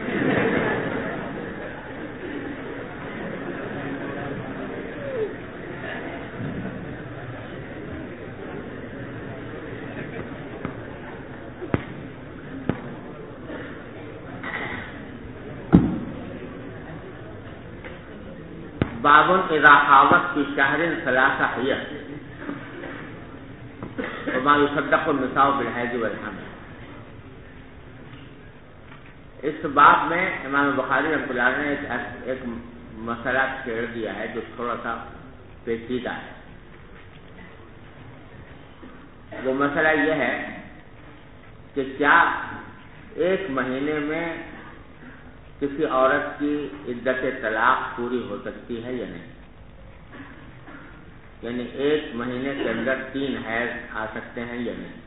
باب اذا حاضت في شهر 3 حيض وما يصدق النساء بالحيض والحمل. اس باب میں امام بخاری رحمۃ اللہ نے ایک مسئلہ چھیڑ دیا ہے جو تھوڑا سا پیچیدہ ہے. وہ مسئلہ یہ ہے کہ کیا 1 مہینے میں کسی عورت کی عدت طلاق پوری ہو سکتی ہے یا نہیں؟ یعنی 1 مہینے کے اندر 3 حیض آ سکتے ہیں یا نہیں؟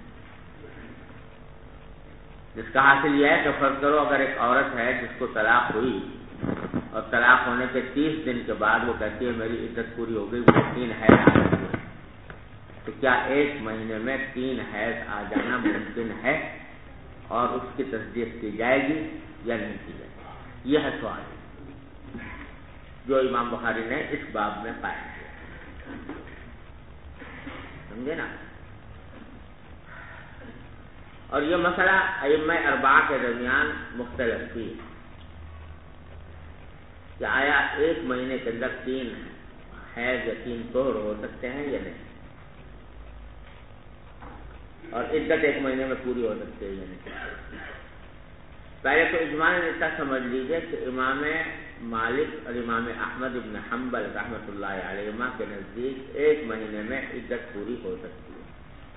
جس کا حاصل یہ ہے کہ فرض کرو اگر ایک عورت ہے جس کو طلاق ہوئی اور طلاق ہونے کے 30 دن کے بعد وہ کہتی ہے میری عدت پوری ہو گئی، وہ 3 حیض آ سکتی ہے، تو کیا 1 مہینے میں 3 حیض آ جانا ممکن ہے اور اس کی تصدیق کی جائے گی یا نہیں کی جائے گی؟ یہ ہے سوال جو امام بخاری نے اس باب میں قائم کیا. سمجھے نا؟ اور یہ مسئلہ ائمہ 4 کے درمیان مختلف تھی کہ آیا 1 مہینے کے اندر 3 حیض یا 3 طہر ہو سکتے ہیں یا نہیں، اور عدت 1 مہینے میں پوری ہو سکتی ہے یا نہیں. پہلے تو اجماع اتنا سمجھ لیجیے کہ امام مالک اور امام احمد بن حنبل رحمۃ اللہ علیہما کے نزدیک 1 مہینے میں عدت پوری ہو سکتی ہے،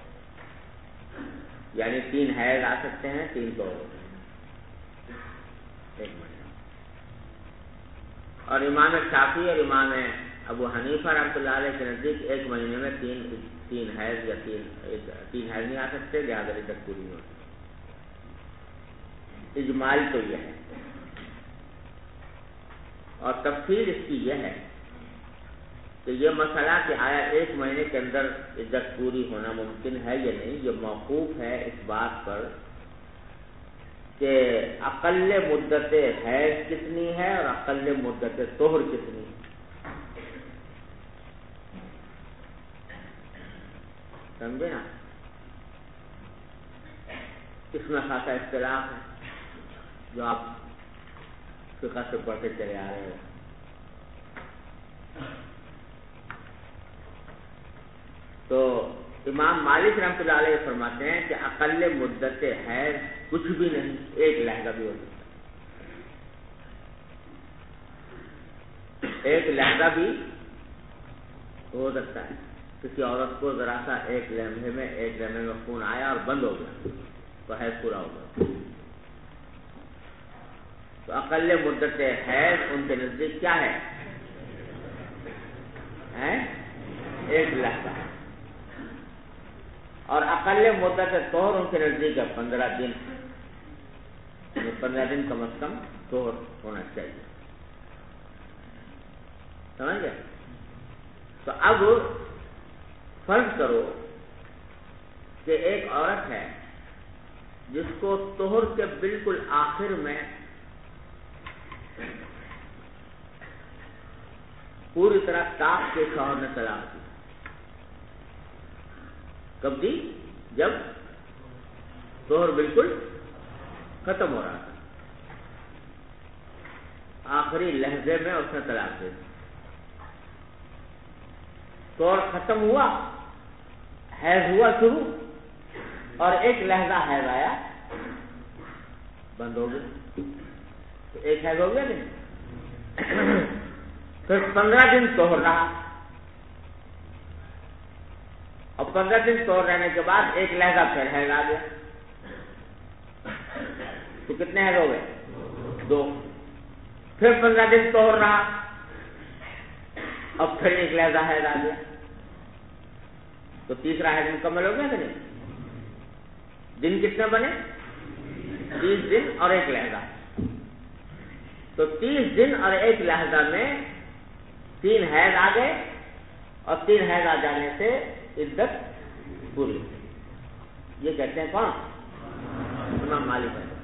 یعنی 3 حیض آ سکتے ہیں، 3 طہر ہو سکتے ہیں 1 مہینے. اور امام شافعی اور امام ابو حنیفہ رحمۃ اللہ علیہ کے نزدیک 1 مہینے میں 3 حیض یا 3 حیض نہیں آ سکتے، لہٰذا عدت پوری نہیں ہو سکتی. اجمال تو یہ ہے، اور تفصیل اس کی یہ ہے کہ یہ مسئلہ کہ آیا 1 مہینے کے اندر عدت پوری ہونا ممکن ہے یا نہیں، یہ موقوف ہے اس بات پر کہ اقل مدت حیض کتنی ہے اور اقل مدت طہر کتنی ہے. سمجھے نا؟ اس میں خاصا اختلاف ہے جو آپ فقہ سے پڑھتے چلے آ رہے ہو. تو امام مالک رحمۃ اللہ علیہ فرماتے ہیں کہ اقل مدت حیض کچھ بھی نہیں، ایک لہجہ بھی ہو سکتا ہے، ایک لہجہ بھی ہو سکتا ہے. کسی عورت کو ذرا سا ایک لمحے میں خون آیا اور بند ہو گیا تو حیض پورا ہو گیا. تو اقل مدت حیض ان کے نزدیک کیا ہے؟ ایک لہجہ. اور اقل مدت طہر ان کے نزدیک ہے 15 دن. 15 دن کم از کم طہر ہونا چاہیے. سمجھ گئے؟ تو اب فرض کرو کہ ایک عورت ہے جس کو طہر کے بالکل آخر میں پوری طرح طاق کے شوہر نے طلاق دی. کب دی؟ جب طہر بالکل ختم ہو رہا تھا، آخری لحظے میں اس نے طلاق دے دی. طہر ختم ہوا، حیض ہوا شروع، اور ایک لہجہ حیض آیا، بند ہو گیا. تو ایک حیض ہو گیا نہیں. پھر 15 دن طہر رہا، اور 15 دن طہر رہنے کے بعد ایک لہجہ پھر حیض آ گیا. تو کتنے حیض ہو گئے؟ 2. پھر 15 دن طہر رہا، اب پھر ایک لہجہ حیض آ گیا. تو تیسرا حیض مکمل ہو گیا کہ نہیں؟ دن کتنے بنے؟ 30 دن اور ایک لہجہ. تو 30 دن اور ایک لہجہ میں 3 حیض آ گئے، اور 3 حیض آ جانے سے عدت پوری. یہ کہتے ہیں کون؟ امام مالک ہے.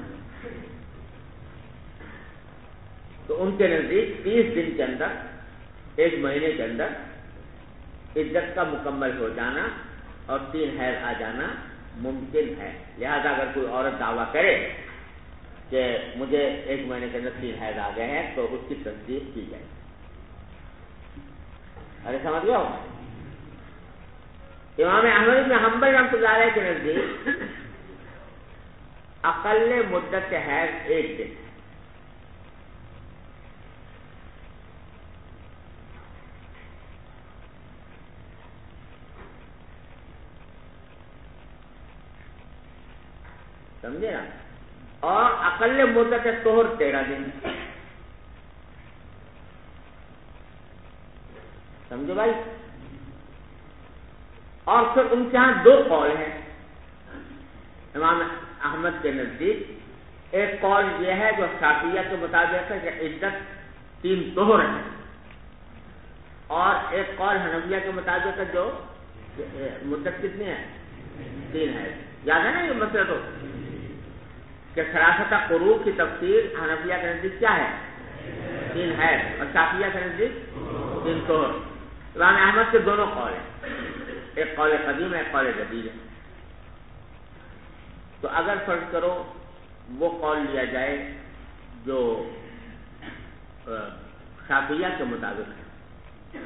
تو ان کے نزدیک 30 دن کے اندر، ایک مہینے کے اندر عدت کا مکمل ہو جانا اور 3 حیض آ جانا ممکن ہے. لہذا اگر کوئی عورت دعویٰ کرے کہ مجھے ایک مہینے کے اندر 3 حیض آ گئے ہیں تو اس کی تصدیق کی جائے. ارے سمجھ گیا ہو؟ امام احمد بن حنبل رحمۃ اللہ علیہ کے نزدیک اقل مدت حیض 1 دن. سمجھے نا؟ اور اقل مدت طہر 13 دن. سمجھو بھائی؟ اور پھر ان کے یہاں 2 قول ہیں امام احمد کے نزدیک. ایک قول یہ ہے جو شافعیہ کے مطابق ہے کہ عدت 3 طہر ہے، اور ایک قول حنفیہ کے مطابق ہے جو مدت کتنی ہے؟ 3 ہے. یاد ہے نا یہ مسئلہ تو کہ ثلاثۃ قروء کی تفسیر حنفیہ کے نزدیک کیا ہے؟ 3 ہے، اور شافعیہ کے نزدیک 3 طہر. امام احمد کے دونوں قول ہیں، ایک قول قدیم ہے، ایک قول جدید ہے. تو اگر فرض کرو وہ قول لیا جائے جو شافعیہ کے مطابق ہے،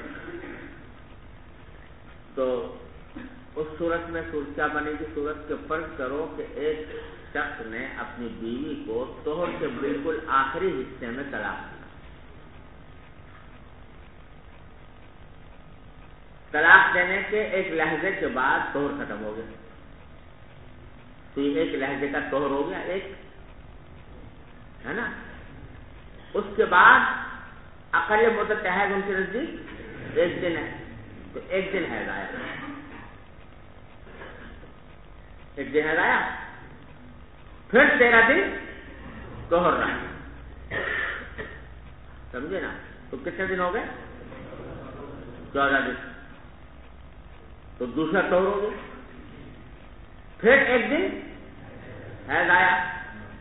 تو اس صورت میں صورت کیا بنے گی؟ صورت کے فرض کرو کہ ایک شخص نے اپنی بیوی کو طہر کے بالکل آخری حصے میں طلاق دیا. طلاق دینے کے ایک لہجے کے بعد طہر ختم ہو گیا. تو یہ ایک لہجے کا طہر ہو گیا، ایک ہے نا. اس کے بعد اقل مدت حیض ان کے نزدیک 1 دن ہے. تو 1 دن حیض آیا، 1 دن حیض آیا، پھر 13 دن طہر رہا. سمجھے نا؟ تو کتنے دن ہو گئے؟ 14 دن. تو دوسرا طہر ہو گیا. پھر 1 دن حیض آیا،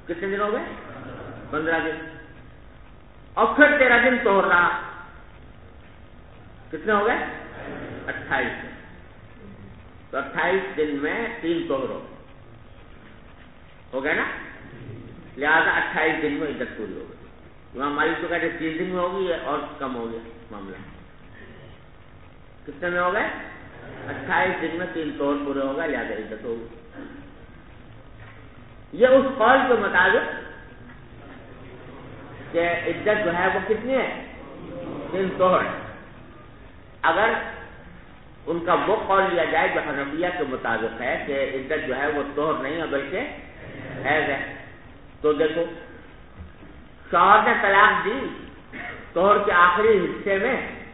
کتنے دن ہو گئے؟ 15 دن. اور پھر 13 دن طہر رہا. کتنے ہو گئے؟ 28 دن. تو 28 دن میں 3 طہر ہو گئے نا. لہذا 28 دن میں عدت پوری ہو گئی. امام مالک تو کہتے 30 دن میں ہوگی اور کم ہو گیا معاملہ. کتنے میں ہو گئے؟ 28 دن میں 3 طہر پورے ہو گئے، لہذا عدت ہوگی. یہ اس قول کے مطابق کہ عدت جو ہے وہ کتنی ہے؟ 3 طہر. اگر ان کا وہ قول لیا جائے جو حنفیہ کے مطابق ہے کہ عدت جو ہے وہ طہر نہیں ہے بلکہ حیض ہے، تو دیکھو شوہر نے طلاق دی طہر کے آخری حصے میں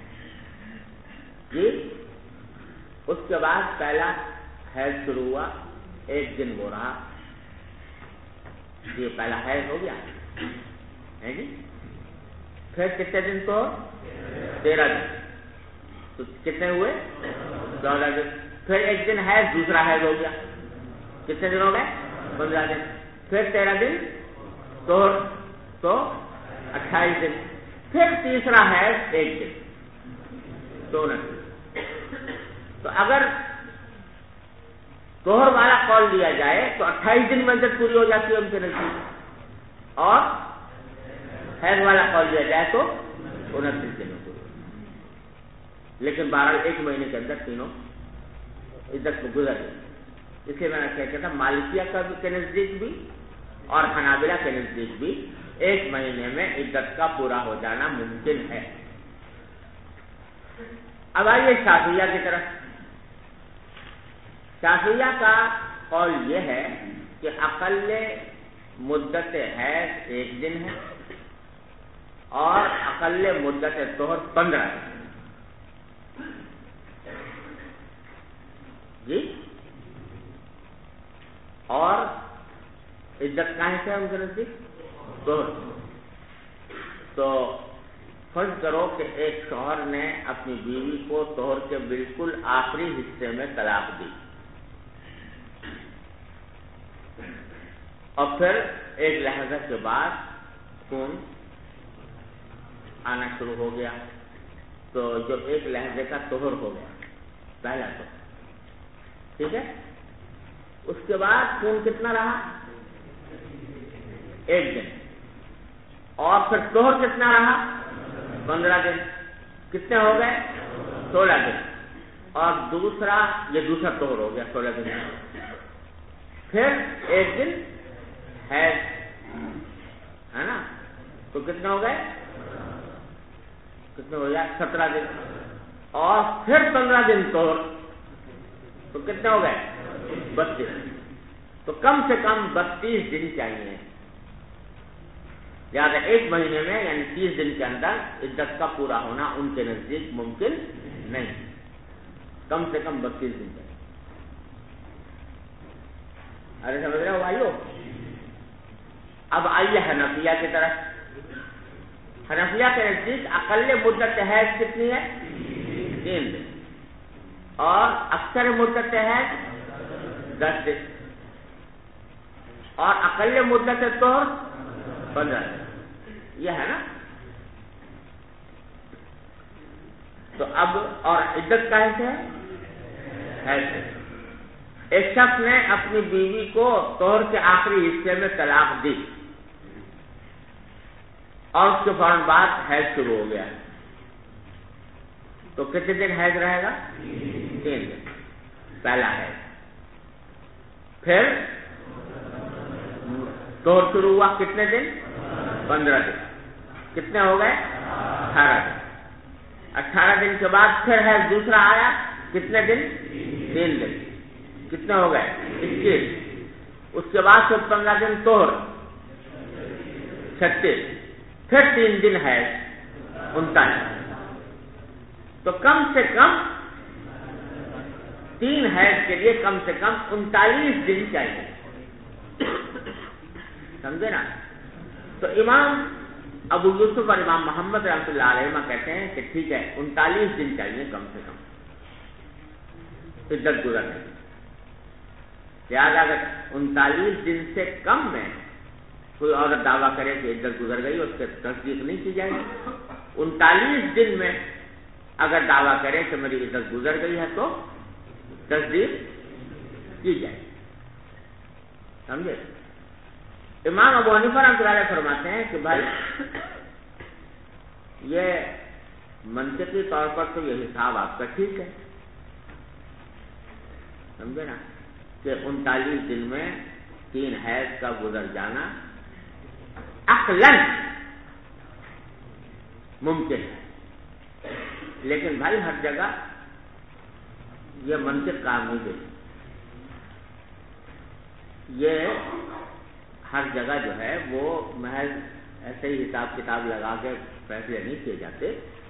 جی، اس کے بعد پہلا حیض شروع ہوا، 1 دن وہ رہا، یہ پہلا حیض ہو گیا ہے جی. پھر کتنے دن تو 13 دن. تو کتنے ہوئے؟ 14 دن. پھر 1 دن حیض، دوسرا حیض ہو گیا. کتنے دن ہو گئے؟ 15 دن. پھر 13 دن طہر، تو 28 دن. پھر تیسرا حیض 1 دن، 2 دن. تو اگر طہر والا قول دیا جائے تو 28 دن میں عدت پوری ہو جاتی ہے ان کے نزدیک، اور حیض والا قول دیا جائے تو 29 دن میں. لیکن بہرحال 1 مہینے کے اندر تینوں عدت کو گزر گئی. اس لیے میں نے کہا تھا مالکیہ کے نزدیک بھی اور حنابلہ کے نزدیک بھی 1 مہینے میں عدت کا پورا ہو جانا ممکن ہے. اب آئیے شافعیہ کی طرف. شافعیہ کا قول یہ ہے کہ اقل مدت حیض 1 دن ہے اور اقل مدت طہر 15 دن جی. اور عدت کہاں سے ہے ان کے نزدیک؟ طہر. تو فرض کرو کہ ایک شوہر نے اپنی بیوی کو طہر کے بالکل آخری حصے میں طلاق دی، اور پھر 1 لحظہ کے بعد خون آنا شروع ہو گیا. تو جو 1 لحظے کا طہر ہو گیا پہلا طہر، ٹھیک ہے. اس کے بعد خون کتنا رہا؟ 1 دن. اور پھر طہر کتنا رہا؟ 15 دن. کتنے ہو گئے؟ 16 دن. اور یہ دوسرا طہر ہو گیا 16 دن. پھر 1 دن حیض ہے نا. تو کتنے ہو گئے؟ کتنے ہو گیا؟ 17 دن. اور پھر 15 دن طہر، تو کتنے ہو گئے؟ 32. تو کم سے کم 32 دن چاہیے. لہٰذا 1 مہینے میں یعنی 30 دن کے اندر عدت کا پورا ہونا ان کے نزدیک ممکن نہیں. کم سے کم 32 دن چاہیے. ارے سمجھ رہے ہو بھائیو؟ اب آئیے حنفیہ کی طرف. حنفیہ کے نزدیک اقل مدت حیض کتنی ہے؟ 3 دن. اور اکثر مدت حیض 10 دن. اور اقل مدت طہر 15 دن. یہ ہے نا. تو اب اور عدت کا حصہ ہے. ایک شخص نے اپنی بیوی کو طہر کے آخری حصے میں طلاق دی اور اس کے فوراً بعد حیض شروع ہو گیا، تو کتنے دن حیض رہے گا؟ 3 دن پہلا حیض. پھر طہر شروع ہوا کتنے دن؟ 15 دن. کتنے ہو گئے؟ 18 دن. 18 دن کے بعد پھر حیض دوسرا آیا، کتنے دن؟ 3 دن. کتنے ہو گئے؟ 21. اس کے بعد پھر 15 دن طہر 36. پھر 3 دن حیض 39. تو کم سے کم 3 حیض کے لیے کم سے کم 39 دن چاہیے. سمجھے نا؟ تو امام ابو یوسف اور امام محمد رحمۃ اللہ علیہ کہتے ہیں کہ ٹھیک ہے 39 دن چاہیے کم سے کم عدت گزرنے کی. لہٰذا اگر 39 دن سے کم میں کوئی عورت دعویٰ کرے کہ عدت گزر گئی، اس کی تصدیق نہیں کی جائے گی۔ 39 دن میں اگر دعویٰ کرے کہ میری عدت گزر گئی ہے تو تصدیق کی جائے، سمجھے؟ امام ابو حنیفہ رحمۃ اللہ علیہ فرماتے ہیں کہ بھائی یہ منطقی طور پر تو یہ حساب آپ کا ٹھیک ہے، سمجھے نا، کہ 39 دن میں 3 حیض کا گزر جانا عقلاً ممکن ہے، لیکن بھائی ہر جگہ یہ منطق کام نہیں دیتی، یہ ہر جگہ جو ہے وہ محض ایسے ہی حساب کتاب لگا کے فیصلے نہیں کیے جاتے۔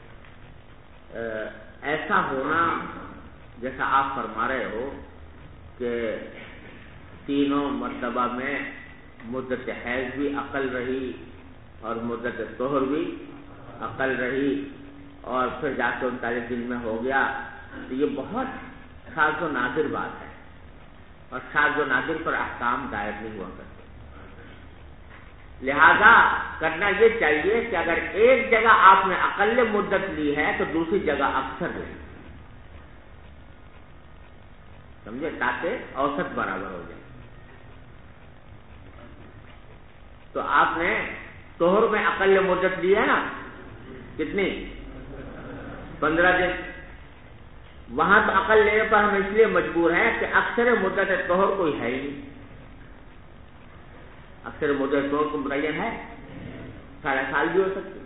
ایسا ہونا جیسا آپ فرما رہے ہو کہ تینوں مرتبہ میں مدت حیض بھی اقل رہی اور مدت طہر بھی اقل رہی اور پھر جا کے 39 دن میں ہو گیا، تو یہ بہت شاذ و نادر بات ہے، اور شاذ و نادر پر احکام دائر نہیں ہوا کرتے۔ لہذا کرنا یہ چاہیے کہ اگر ایک جگہ آپ نے اقل مدت لی ہے تو دوسری جگہ اکثر لیں، سمجھے، تاکہ اوسط برابر ہو جائے۔ تو آپ نے طہر میں اقل مدت لی ہے نا، کتنی؟ 15 دن۔ وہاں تو اقل لینے پر ہم اس لیے مجبور ہیں کہ اکثر مدت طہر کوئی ہے ہی نہیں، اکثر مدت طہر کو متعین ہے، سارا سال بھی ہو سکتی،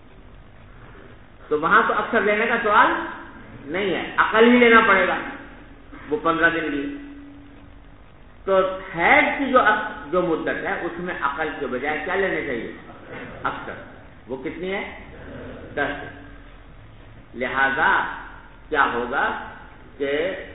تو وہاں تو اکثر لینے کا سوال نہیں ہے، اقل ہی لینا پڑے گا، وہ 15 دن لیے۔ تو حیض کی جو مدت ہے اس میں عقل کے بجائے کیا لینے چاہیے؟ اکثر۔ وہ کتنی ہے؟ 10 دن۔ لہذا کیا ہوگا کہ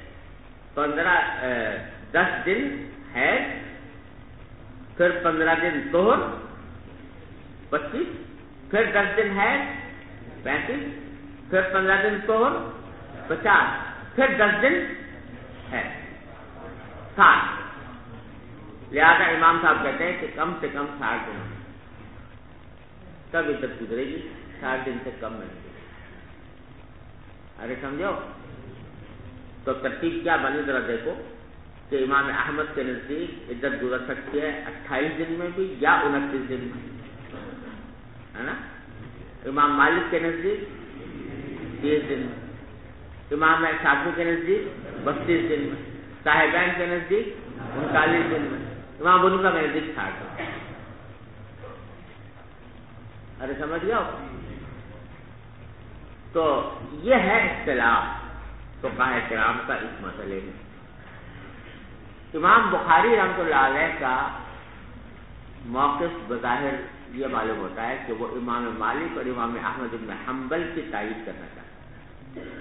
10 دن حیض، پھر 15 دن طہر 25، پھر 10 دن حیض 35، پھر 15 دن طہر 50، پھر 10 دن حیض 60۔ لہذا امام صاحب کہتے ہیں کہ کم سے کم 60 دن تب عدت گزرے گی، 60 دن سے کم نہیں۔ ارے سمجھو، تو ترتیب کیا بنی ذرا دیکھو کہ امام احمد کے نزدیک عدت گزر سکتی ہے 28 دن میں بھی یا 29 دن میں، ہے نا؟ امام مالک کے نزدیک 30 دن میں، امام شافعی کے نزدیک 32 دن میں، صاحبین کے نزدیک 39 دن میں، امام ابو حنیفہ کے نزدیک 60 دن۔ ارے سمجھ گیا؟ تو یہ ہے اختلاف فقہاء کرام کا اس مسئلے میں۔ امام بخاری رحمۃ اللہ علیہ کا موقف بظاہر یہ معلوم ہوتا ہے کہ وہ امام مالک اور امام احمد بن حنبل کی تائید کرنا چاہتے ہیں،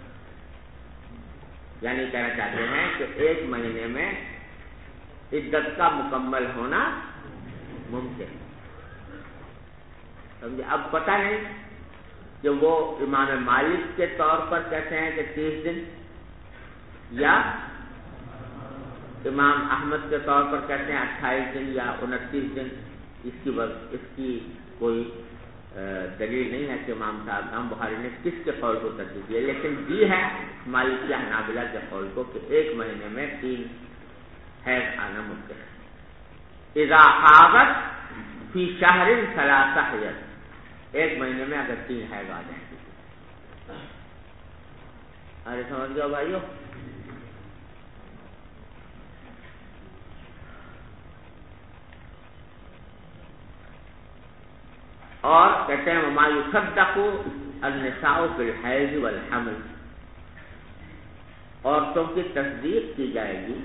یعنی کہنا چاہتے ہیں کہ 1 مہینے میں عدت کا مکمل ہونا ممکن ہے، سمجھے؟ اب پتہ نہیں کہ وہ امام مالک کے طور پر کہتے ہیں کہ 30 دن یا امام احمد کے طور پر کہتے ہیں 28 دن یا 29 دن، اس کی کوئی دلیل نہیں ہے کہ امام بخاری نے کس کے قول کو ترجیح دی، لیکن دی ہے مالکی حنابلہ کے قول کو کہ 1 مہینے میں 3 حیض آنا ممکن ہے۔ اذا حاضت فی شہر 3 حیض، 1 مہینے میں اگر 3 حیض آ جائیں گے۔ ارے سمجھ گئے بھائیو؟ اور کہتے ہیں وما یصدق النساء بالحیض والحمل، عورتوں کی تصدیق کی جائے گی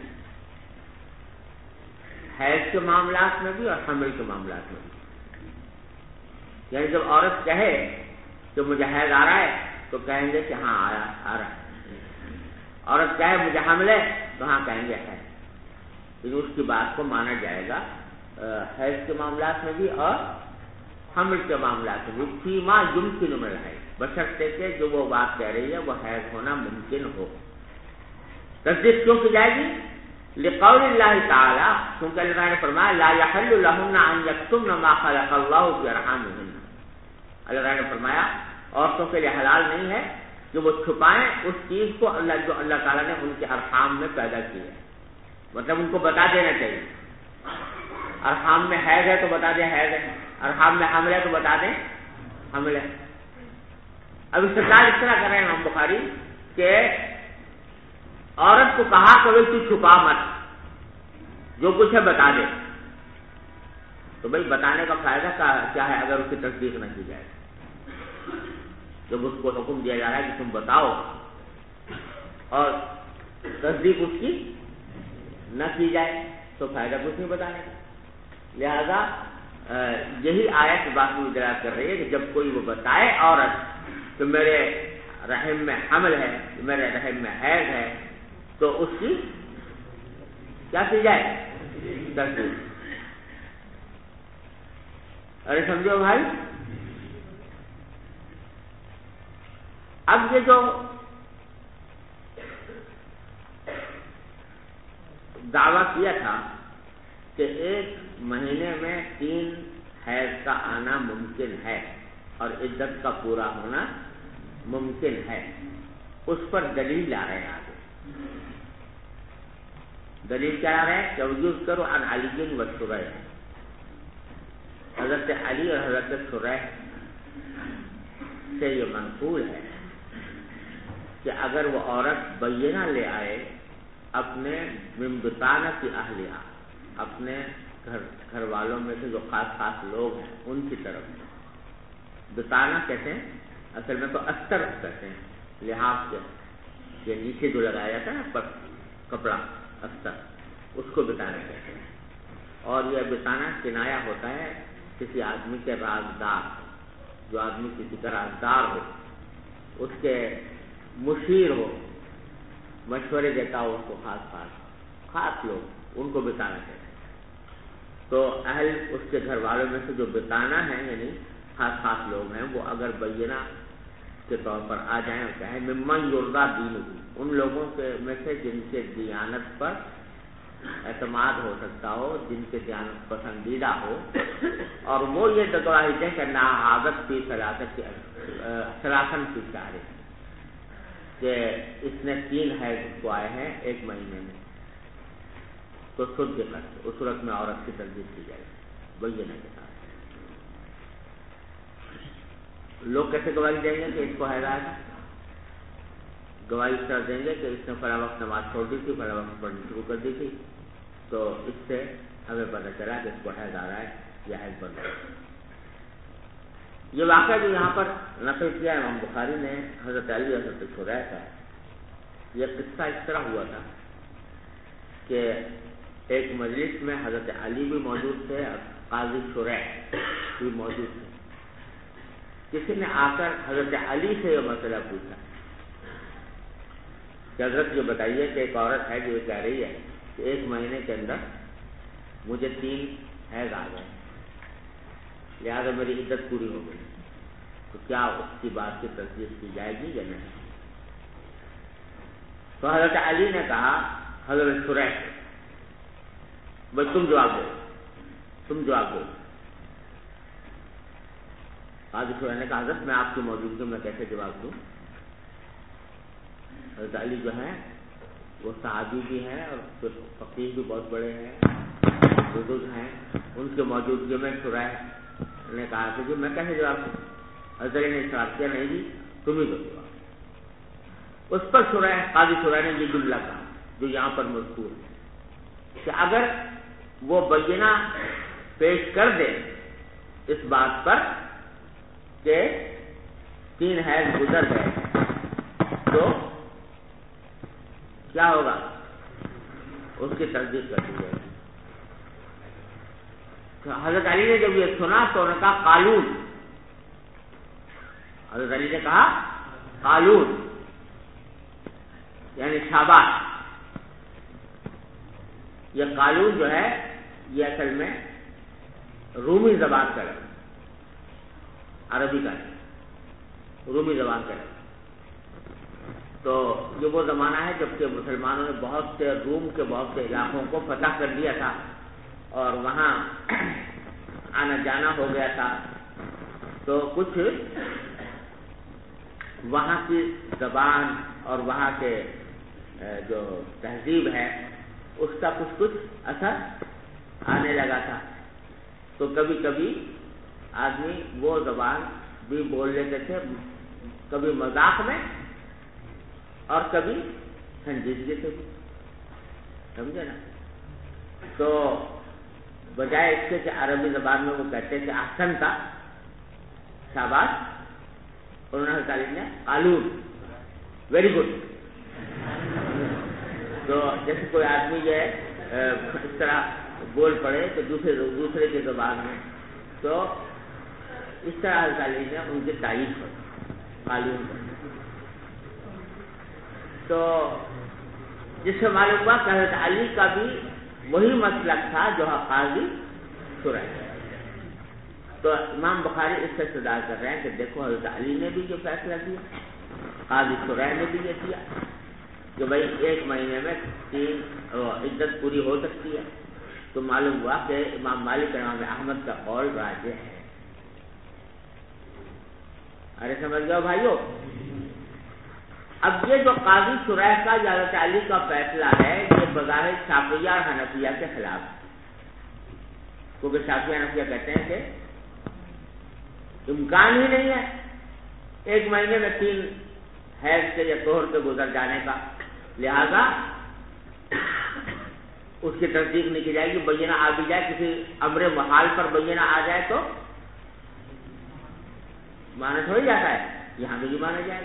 حیض کے معاملات میں بھی اور حمل کے معاملات میں بھی۔ یعنی جب عورت کہے کہ مجھے حیض آ رہا ہے تو کہیں گے کہ ہاں آ رہا ہے، عورت کہے مجھے حمل ہے تو ہاں کہیں گے ہے، لیکن اس کی بات کو مانا جائے گا حیض کے معاملات میں بھی اور حمل کے معاملات میں بھی، فیما یمکن من الحیض، بشرطے کہ جو وہ بات کہہ رہی ہے وہ حیض ہونا ممکن ہو۔ تصدیق کیوں کی جائے گی؟ لقول اللہ تعالی، کیونکہ اللہ نے فرمایا لا یحل لہن ان یکتمن ما خلق اللہ فی ارحامہن، اللہ نے فرمایا عورتوں کے لیے حلال نہیں ہے کہ وہ چھپائیں اس چیز کو جو اللہ تعالیٰ نے ان کے ارحام میں پیدا کی ہے. مطلب ان کو بتا دینا چاہیے. ارحام میں حیض ہے تو بتا دیں حیض ہے، ارحام میں حمل ہے تو بتا دیں حمل ہے. اب استدلال اس طرح کر رہے ہیں امام بخاری کہ عورت کو کہا کہ تو چھپا مت، جو کچھ ہے بتا دے. تو بھائی بتانے کا فائدہ کیا ہے اگر اس کی تصدیق نہ کی جائے؟ جب اس کو حکم دیا جا رہا ہے کہ تم بتاؤ اور تصدیق اس کی نہ کی جائے تو فائدہ کچھ نہیں بتانے کا. لہذا یہی آیت بات میں دلالت کر رہی ہے کہ جب کوئی وہ بتائے عورت کہ میرے رحم میں حمل ہے، میرے رحم میں حیض ہے، تو اس کی کیا کی جائے؟ تصدیق. ارے سمجھو بھائی. اب یہ جو دعویٰ کیا تھا کہ ایک مہینے میں 3 حیض کا آنا ممکن ہے اور عدت کا پورا ہونا ممکن ہے، اس پر دلیل لا رہے ہیں. آگے دلیل کیا لا رہے ہیں کہ یذکر کرو عن علی و شریح، حضرت علی اور حضرت شریح سے یہ منقول ہے کہ اگر وہ عورت بینہ لے آئے اپنے من بطانۃ اہلہا، اپنے گھر والوں میں سے جو خاص خاص لوگ ہیں ان کی طرف سے. بطانہ کہتے ہیں اصل میں تو استر کہتے ہیں، لحاف سے یہ نیچے جو لگایا جاتا ہے نا پر کپڑا استر، اس کو بطانہ کہتے ہیں. اور یہ بطانہ کنایا ہوتا ہے کسی آدمی کے رازدار، جو آدمی کسی کا رازدار ہو، اس کے مشیر ہو، مشورے دیتا ہو اس کو خاص لوگ، ان کو بطانہ کہتے ہیں. تو اہل اس کے گھر والوں میں سے جو بطانہ ہیں یعنی خاص لوگ ہیں، وہ اگر بینہ کے طور پر آ جائیں اور کہیں ممن یرضی دینہ، ان لوگوں کے میں سے جن کے دیانت پر اعتماد ہو سکتا ہو، جن کے دیانت پسندیدہ ہو، اور وہ یہ گواہی دیں کہ ناحاضت فی ثلاثن فی شہر، کہ اس نے 3 حیض کو آئے ہیں 1 مہینے میں، تو صدقت، اس صورت میں عورت کی تصدیق کی جائے بینہ کے ساتھ. لوگ کیسے گواہی دیں گے کہ اس کو حیض آیا تھا؟ گواہی اس طرح دیں گے کہ اس نے فلاں وقت نماز چھوڑ دی تھی، فلاں وقت پڑھنی شروع کر دی تھی، تو اس سے ہمیں پتہ چلا کہ اس کو حیض آ رہا ہے یا حیض بن رہا ہے. یہ واقعہ جو یہاں پر نقل کیا امام بخاری نے حضرت علی حضرت شریح کا، یہ قصہ اس طرح ہوا تھا کہ ایک مجلس میں حضرت علی بھی موجود تھے اور قاضی شریح بھی موجود تھے. کسی نے آ کر حضرت علی سے یہ مسئلہ پوچھا کہ حضرت یہ بتائیے کہ ایک عورت ہے جو یہ کہہ رہی ہے کہ 1 مہینے کے اندر مجھے 3 حیض آ گئے، لہٰذا میری عدت پوری ہو گئی، تو کیا اس کی بات کی تصدیق کی جائے گی یا نہیں؟ تو حضرت علی نے کہا حضرت شریح بھائی تم جواب دو. قاضی شریح نے کہا حضرت میں آپ کی موجودگی میں کیسے جواب دوں؟ حضرت علی جو ہیں وہ صحابی بھی ہیں اور فقیہ بھی بہت بڑے ہیں، بزرگ ہیں، ان کی موجودگی میں شریح نے کہا کہ جو میں کیسے جواب دوں؟ حضرت علی نے اشارہ کیا نہیں جی تم ہی دو جواب. اس پر قاضی شریح نے یہ جملہ کہا جو یہاں پر مذکور ہے کہ اگر وہ بینہ پیش کر دے اس بات پر کہ 3 حیض گزر گئے تو کیا ہوگا؟ اس کی تصدیق کر دی جائے گی. حضرت علی نے جب یہ سنا تو انہوں نے کہا قالون. حضرت علی نے کہا قالون یعنی شاباش. یہ قالون جو ہے یہ اصل میں رومی زبان کا ہے، عربی کا ہے، رومی زبان کا ہے. تو یہ وہ زمانہ ہے جب کہ مسلمانوں نے بہت سے روم کے بہت سے علاقوں کو فتح کر لیا تھا اور وہاں آنا جانا ہو گیا تھا، تو کچھ وہاں کی زبان اور وہاں کے جو تہذیب ہے اس کا کچھ اثر آنے لگا تھا، تو کبھی کبھی آدمی وہ زبان بھی بول لیتے تھے، کبھی مذاق میں اور کبھی سنجیدگی سے بھی، سمجھے نا؟ تو بجائے اس کے کہ عربی زبان میں وہ کہتے کہ احسنتا، شاباش، انہوں نے تعلیم نے قالون، ویری گڈ. تو جیسے کوئی آدمی جو ہے اس طرح بول پڑے تو دوسرے کی زبان میں، تو اس طرح تعلیم نے ان کی تعریف کر قالون کر. تو جس سے معلوم ہوا کہ حضرت علی کا بھی وہی مسلک تھا جو قاضی شرح. تو امام بخاری اس سے استدلال کر رہے ہیں کہ دیکھو حضرت علی نے بھی یہ فیصلہ کیا، قاضی شرح نے بھی یہ کیا کہ بھائی 1 مہینے میں 3 عدت پوری ہو سکتی ہے. تو معلوم ہوا کہ امام مالک امام احمد کا قول راجح ہے. ارے سمجھ گئے بھائیو؟ اب یہ جو قاضی شرح کا یا حضرت علی کا فیصلہ ہے یہ بظاہر شافعیہ اور حنفیہ کے خلاف ہے، کیونکہ شافعیہ حنفیہ کہتے ہیں کہ امکان ہی نہیں ہے 1 مہینے میں 3 حیض کے یا طہر کے گزر جانے کا، لہذا اس کی تصدیق نہیں کی جائے گی. بینہ آ بھی جائے، کسی امر محال پر بینہ آ جائے تو مانا ہو ہی جاتا ہے، یہاں بھی مانا جائے گا.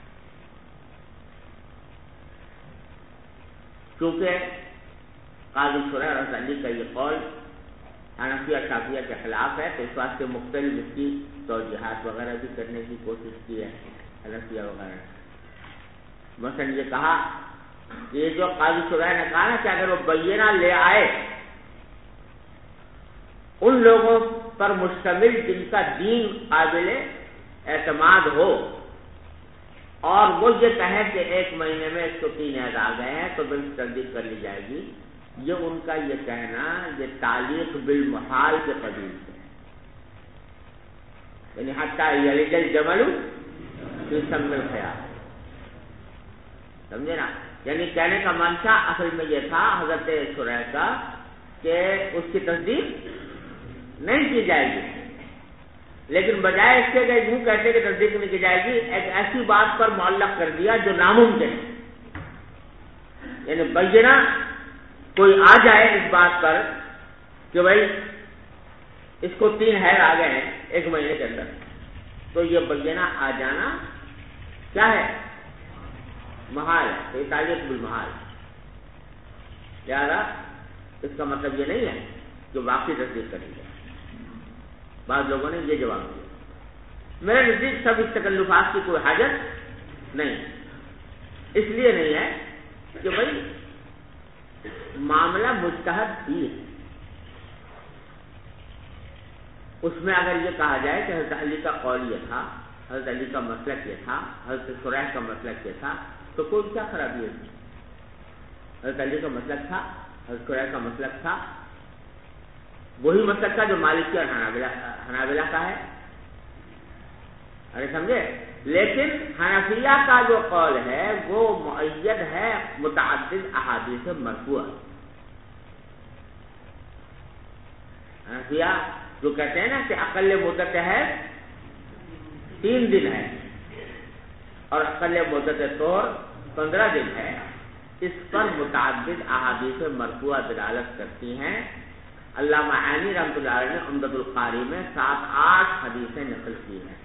کیونکہ قاضی شرح اور علی کا یہ قول حنفیہ شافعیہ کے خلاف ہے، تو اس واسطے مختلف اس کی توجیحات وغیرہ بھی کرنے کی کوشش کی ہے حنفیہ وغیرہ. مثلا یہ کہا کہ یہ جو قاضی شرح نے کہا نا کہ اگر وہ بینہ لے آئے ان لوگوں پر مشتمل جن کا دین قابل اعتماد ہو، اور وہ یہ کہے کہ 1 مہینے میں 103 حیض آ گئے ہیں تو بل تصدیق کر لی جائے گی، یہ ان کا یہ کہنا یہ تعلیق بالمحال کے قبیل سے ہے. یعنی حتی یلج الجمل فی سم الخیاط، سمجھے نا؟ یعنی کہنے کا منشا اصل میں یہ تھا حضرت شرح کا کہ اس کی تصدیق نہیں کی جائے گی، لیکن بجائے اس کے کہ یوں کہتے کہ تصدیق نہیں کی جائے گی، ایک ایسی بات پر معلق کر دیا جو ناممکن ہے. یعنی بینہ کوئی آ جائے اس بات پر کہ بھائی اس کو 3 حیض آ گئے ہیں 1 مہینے کے اندر، تو یہ بینہ آ جانا کیا ہے؟ محال ہے. تو یہ تعلیق بالمحال. لہٰذا اس کا مطلب یہ نہیں ہے کہ واقعی تصدیق کریں گے. بعض لوگوں نے یہ جواب دیا. میرے نزدیک سب اس تکلفات کی کوئی حاجت نہیں، اس لیے نہیں ہے کہ بھائی معاملہ مجتہد ہی ہے. اس میں اگر یہ کہا جائے کہ حضرت علی کا قول یہ تھا، حضرت علی کا مسلک یہ تھا، حضرت شرح کا مسلک یہ تھا، تو کوئی کیا خرابی ہے؟ حضرت علی کا مسلک تھا، حضرت شرح کا مسلک تھا، وہی مسلک تھا جو مالکی اور حنابلہ کا ہے. ارے سمجھے؟ لیکن حنفیہ کا جو قول ہے وہ مؤید ہے متعدد احادیث مرفوع. حنفیہ جو کہتے ہیں نا کہ اقل مدت ہے 3 دن ہے اور اقل مدت طہر 15 دن ہے، اس پر متعدد احادیث مرفوع دلالت کرتی ہیں. علامہ عینی رحمۃ اللہ علیہ نے عمدۃ القاری میں 7-8 حدیثیں نقل کی ہیں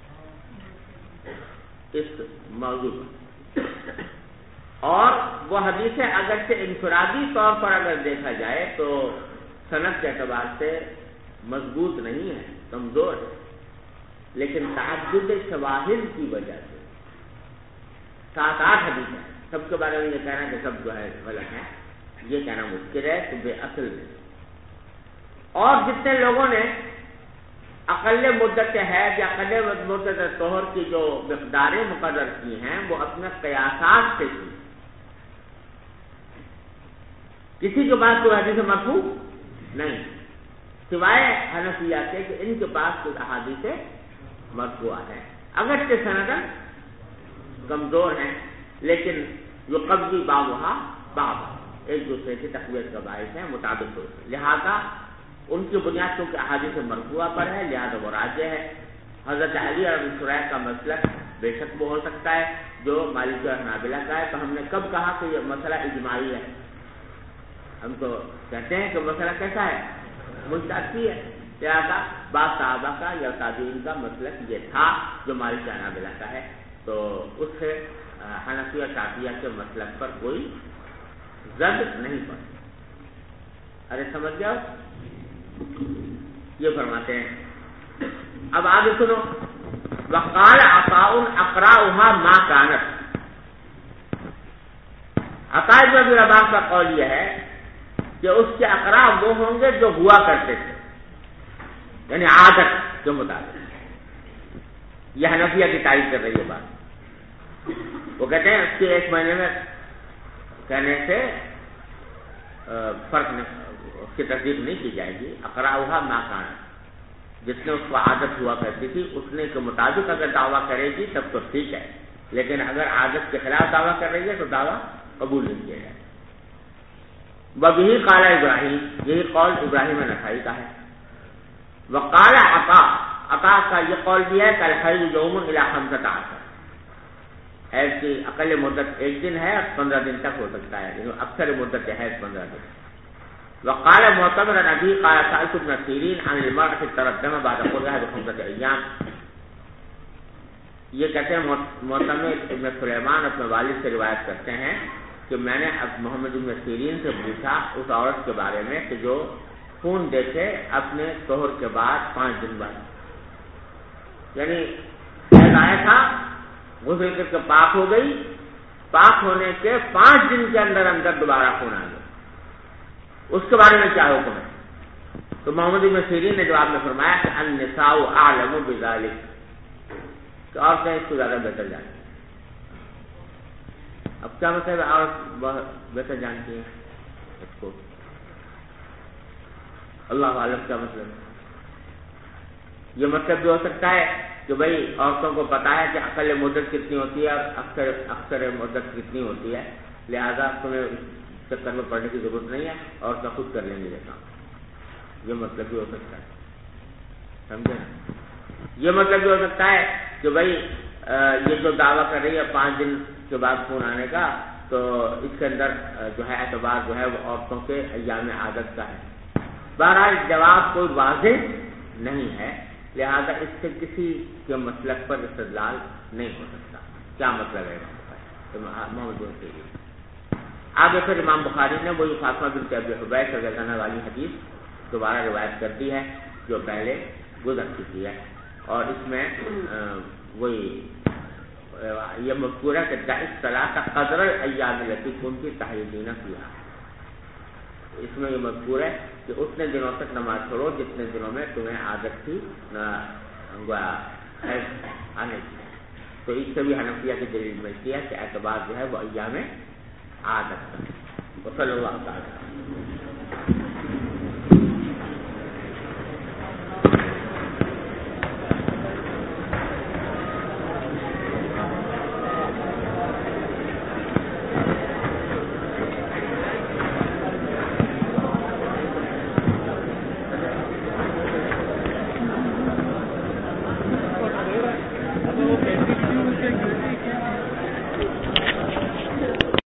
اس موضوع پر، اور وہ حدیثیں اگرچہ انفرادی طور پر اگر دیکھا جائے تو سند کے اعتبار سے مضبوط نہیں ہے، کمزور ہے، لیکن تعدد شواہد کی وجہ سے 7-8 حدیثیں، سب کے بارے میں یہ کہنا کہ سب جو ہے غلط ہے، یہ کہنا مشکل ہے کہ بے اصل ہے. اور جتنے لوگوں نے اقل مدت حیض یا اقل مدت طہر کی جو مقداریں مقرر کی ہیں وہ اپنے قیاسات سے کی، کسی کے پاس کوئی حدیث مرفوع نہیں سوائے حنفیہ کے کہ ان کے پاس کچھ احادیث مرفوع ہیں، اگرچہ سندن کمزور ہیں لیکن جو قبضی بابھا باب ایک دوسرے کی تقویت کا باعث ہیں مطابق طور سے، لہذا ان کی بنیاد کیونکہ احادیث مرفوعہ پر ہے لہذا وہ راجح ہے۔ حضرت علی اور ابی شریح کا مسلک بے شک وہ ہو سکتا ہے جو مالکی اور حنابلہ کا ہے، تو ہم نے کب کہا کہ یہ مسئلہ اجماعی ہے؟ ہم تو کہتے ہیں کہ مسئلہ کیسا ہے؟ مجتہدی ہے، لہذا بعض صحابہ کا یا تابعین کا مسلک یہ تھا جو مالکی اور حنابلہ کا ہے، تو اس سے حنفی اور شافعیہ کے مسلک پر کوئی زد نہیں پڑتی۔ ارے سمجھ جاؤ، یہ فرماتے ہیں۔ اب آگے سنو، وقال عطاء اقراؤها ما كانت، عطاء بن ابی رباح کا قول یہ ہے کہ اس کے اقراء وہ ہوں گے جو ہوا کرتے تھے، یعنی عادت کے مطابق۔ یہ حنفیہ کی تائید کر رہی ہے بات، وہ کہتے ہیں اس کے ایک مہینے میں کہنے سے فرق نہیں، اس کی تصدیق نہیں کی جائے گی۔ اقراؤها ما كانت، جس نے اس کو عادت ہوا کرتی تھی اتنے کے مطابق اگر دعویٰ کرے گی تب تو ٹھیک ہے، لیکن اگر عادت کے خلاف دعویٰ کر رہی ہے تو دعویٰ قبول نہیں کیا جائے۔ وبه قال ابراہیم، یہی قول ابراہیم نخعی کا ہے۔ وقال عطاء کا یہ قول بھی ہے کہ الحیض یوم الی 15، حیض کی اقل مدت ایک دن ہے اور 15 دن تک ہو سکتا ہے، لیکن اکثر مدت حیض 15 دن۔ وقال معتمر ابی قال سألت ابن سیرین عن المرأة تردم بعد قرها ب5 ایام، یہ کہتے ہیں معتمر ابن سلیمان اپنے والد سے روایت کرتے ہیں کہ میں نے اب محمد ابن سیرین سے پوچھا اس عورت کے بارے میں کہ جو خون دیکھے اپنے طہر کے بعد 5 دن بعد، یعنی حیض آیا تھا، غسل کر کے پاک ہو گئی، پاک ہونے کے 5 دن کے اندر اندر دوبارہ خون آ گیا، اس کے بارے میں کیا حکم ہے؟ تو محمد ابن سیرین نے جواب میں فرمایا کہ النساء اعلم بذلک، کہ عورتیں اس کو زیادہ بہتر جانتی ہیں۔ اب کیا مطلب ہے عورت بہتر جانتی ہے اس کو؟ اللہ عالم کیا مطلب ہے؟ یہ مطلب بھی ہو سکتا ہے کہ بھئی عورتوں کو پتا ہے کہ اقل مدت کتنی ہوتی ہے اور اکثر مدت کتنی ہوتی ہے، لہذا تمہیں اس چکر میں پڑھنے کی ضرورت نہیں ہے، عورتیں خود کر لیں گے یہ کام، یہ مطلب بھی ہو سکتا ہے، سمجھے نا؟ یہ مطلب بھی ہو سکتا ہے کہ بھئی یہ جو دعویٰ کر رہی ہے 5 دن کے بعد خون آنے کا، تو اس کے اندر جو ہے اعتبار جو ہے وہ عورتوں کے ایام عادت کا ہے۔ بہرحال جواب کوئی واضح نہیں ہے، لہذا اس سے کسی کے مسلک پر استدلال نہیں ہو سکتا۔ کیا مطلب ہے محمد بن سیرین؟ آگے پھر امام بخاری نے وہی فاطمہ بنت ابی حبیش رضی اللہ عنہ والی حدیث دوبارہ روایت کر دی ہے جو پہلے گزر چکی ہے، اور اس میں وہی یہ مذکور ہے کہ دعس صلاۃ قدر الایام التي كنت تحیضین فیہا، اس میں یہ مذکور ہے کہ اتنے دنوں تک نماز چھوڑو جتنے دنوں میں تمہیں عادت تھی آنے کی۔ تو اس سے بھی حنفیہ کی دلیل ملتی ہے کہ اعتبار جو ہے وہ ایام عادت کا۔ وصلی اللہ تعالی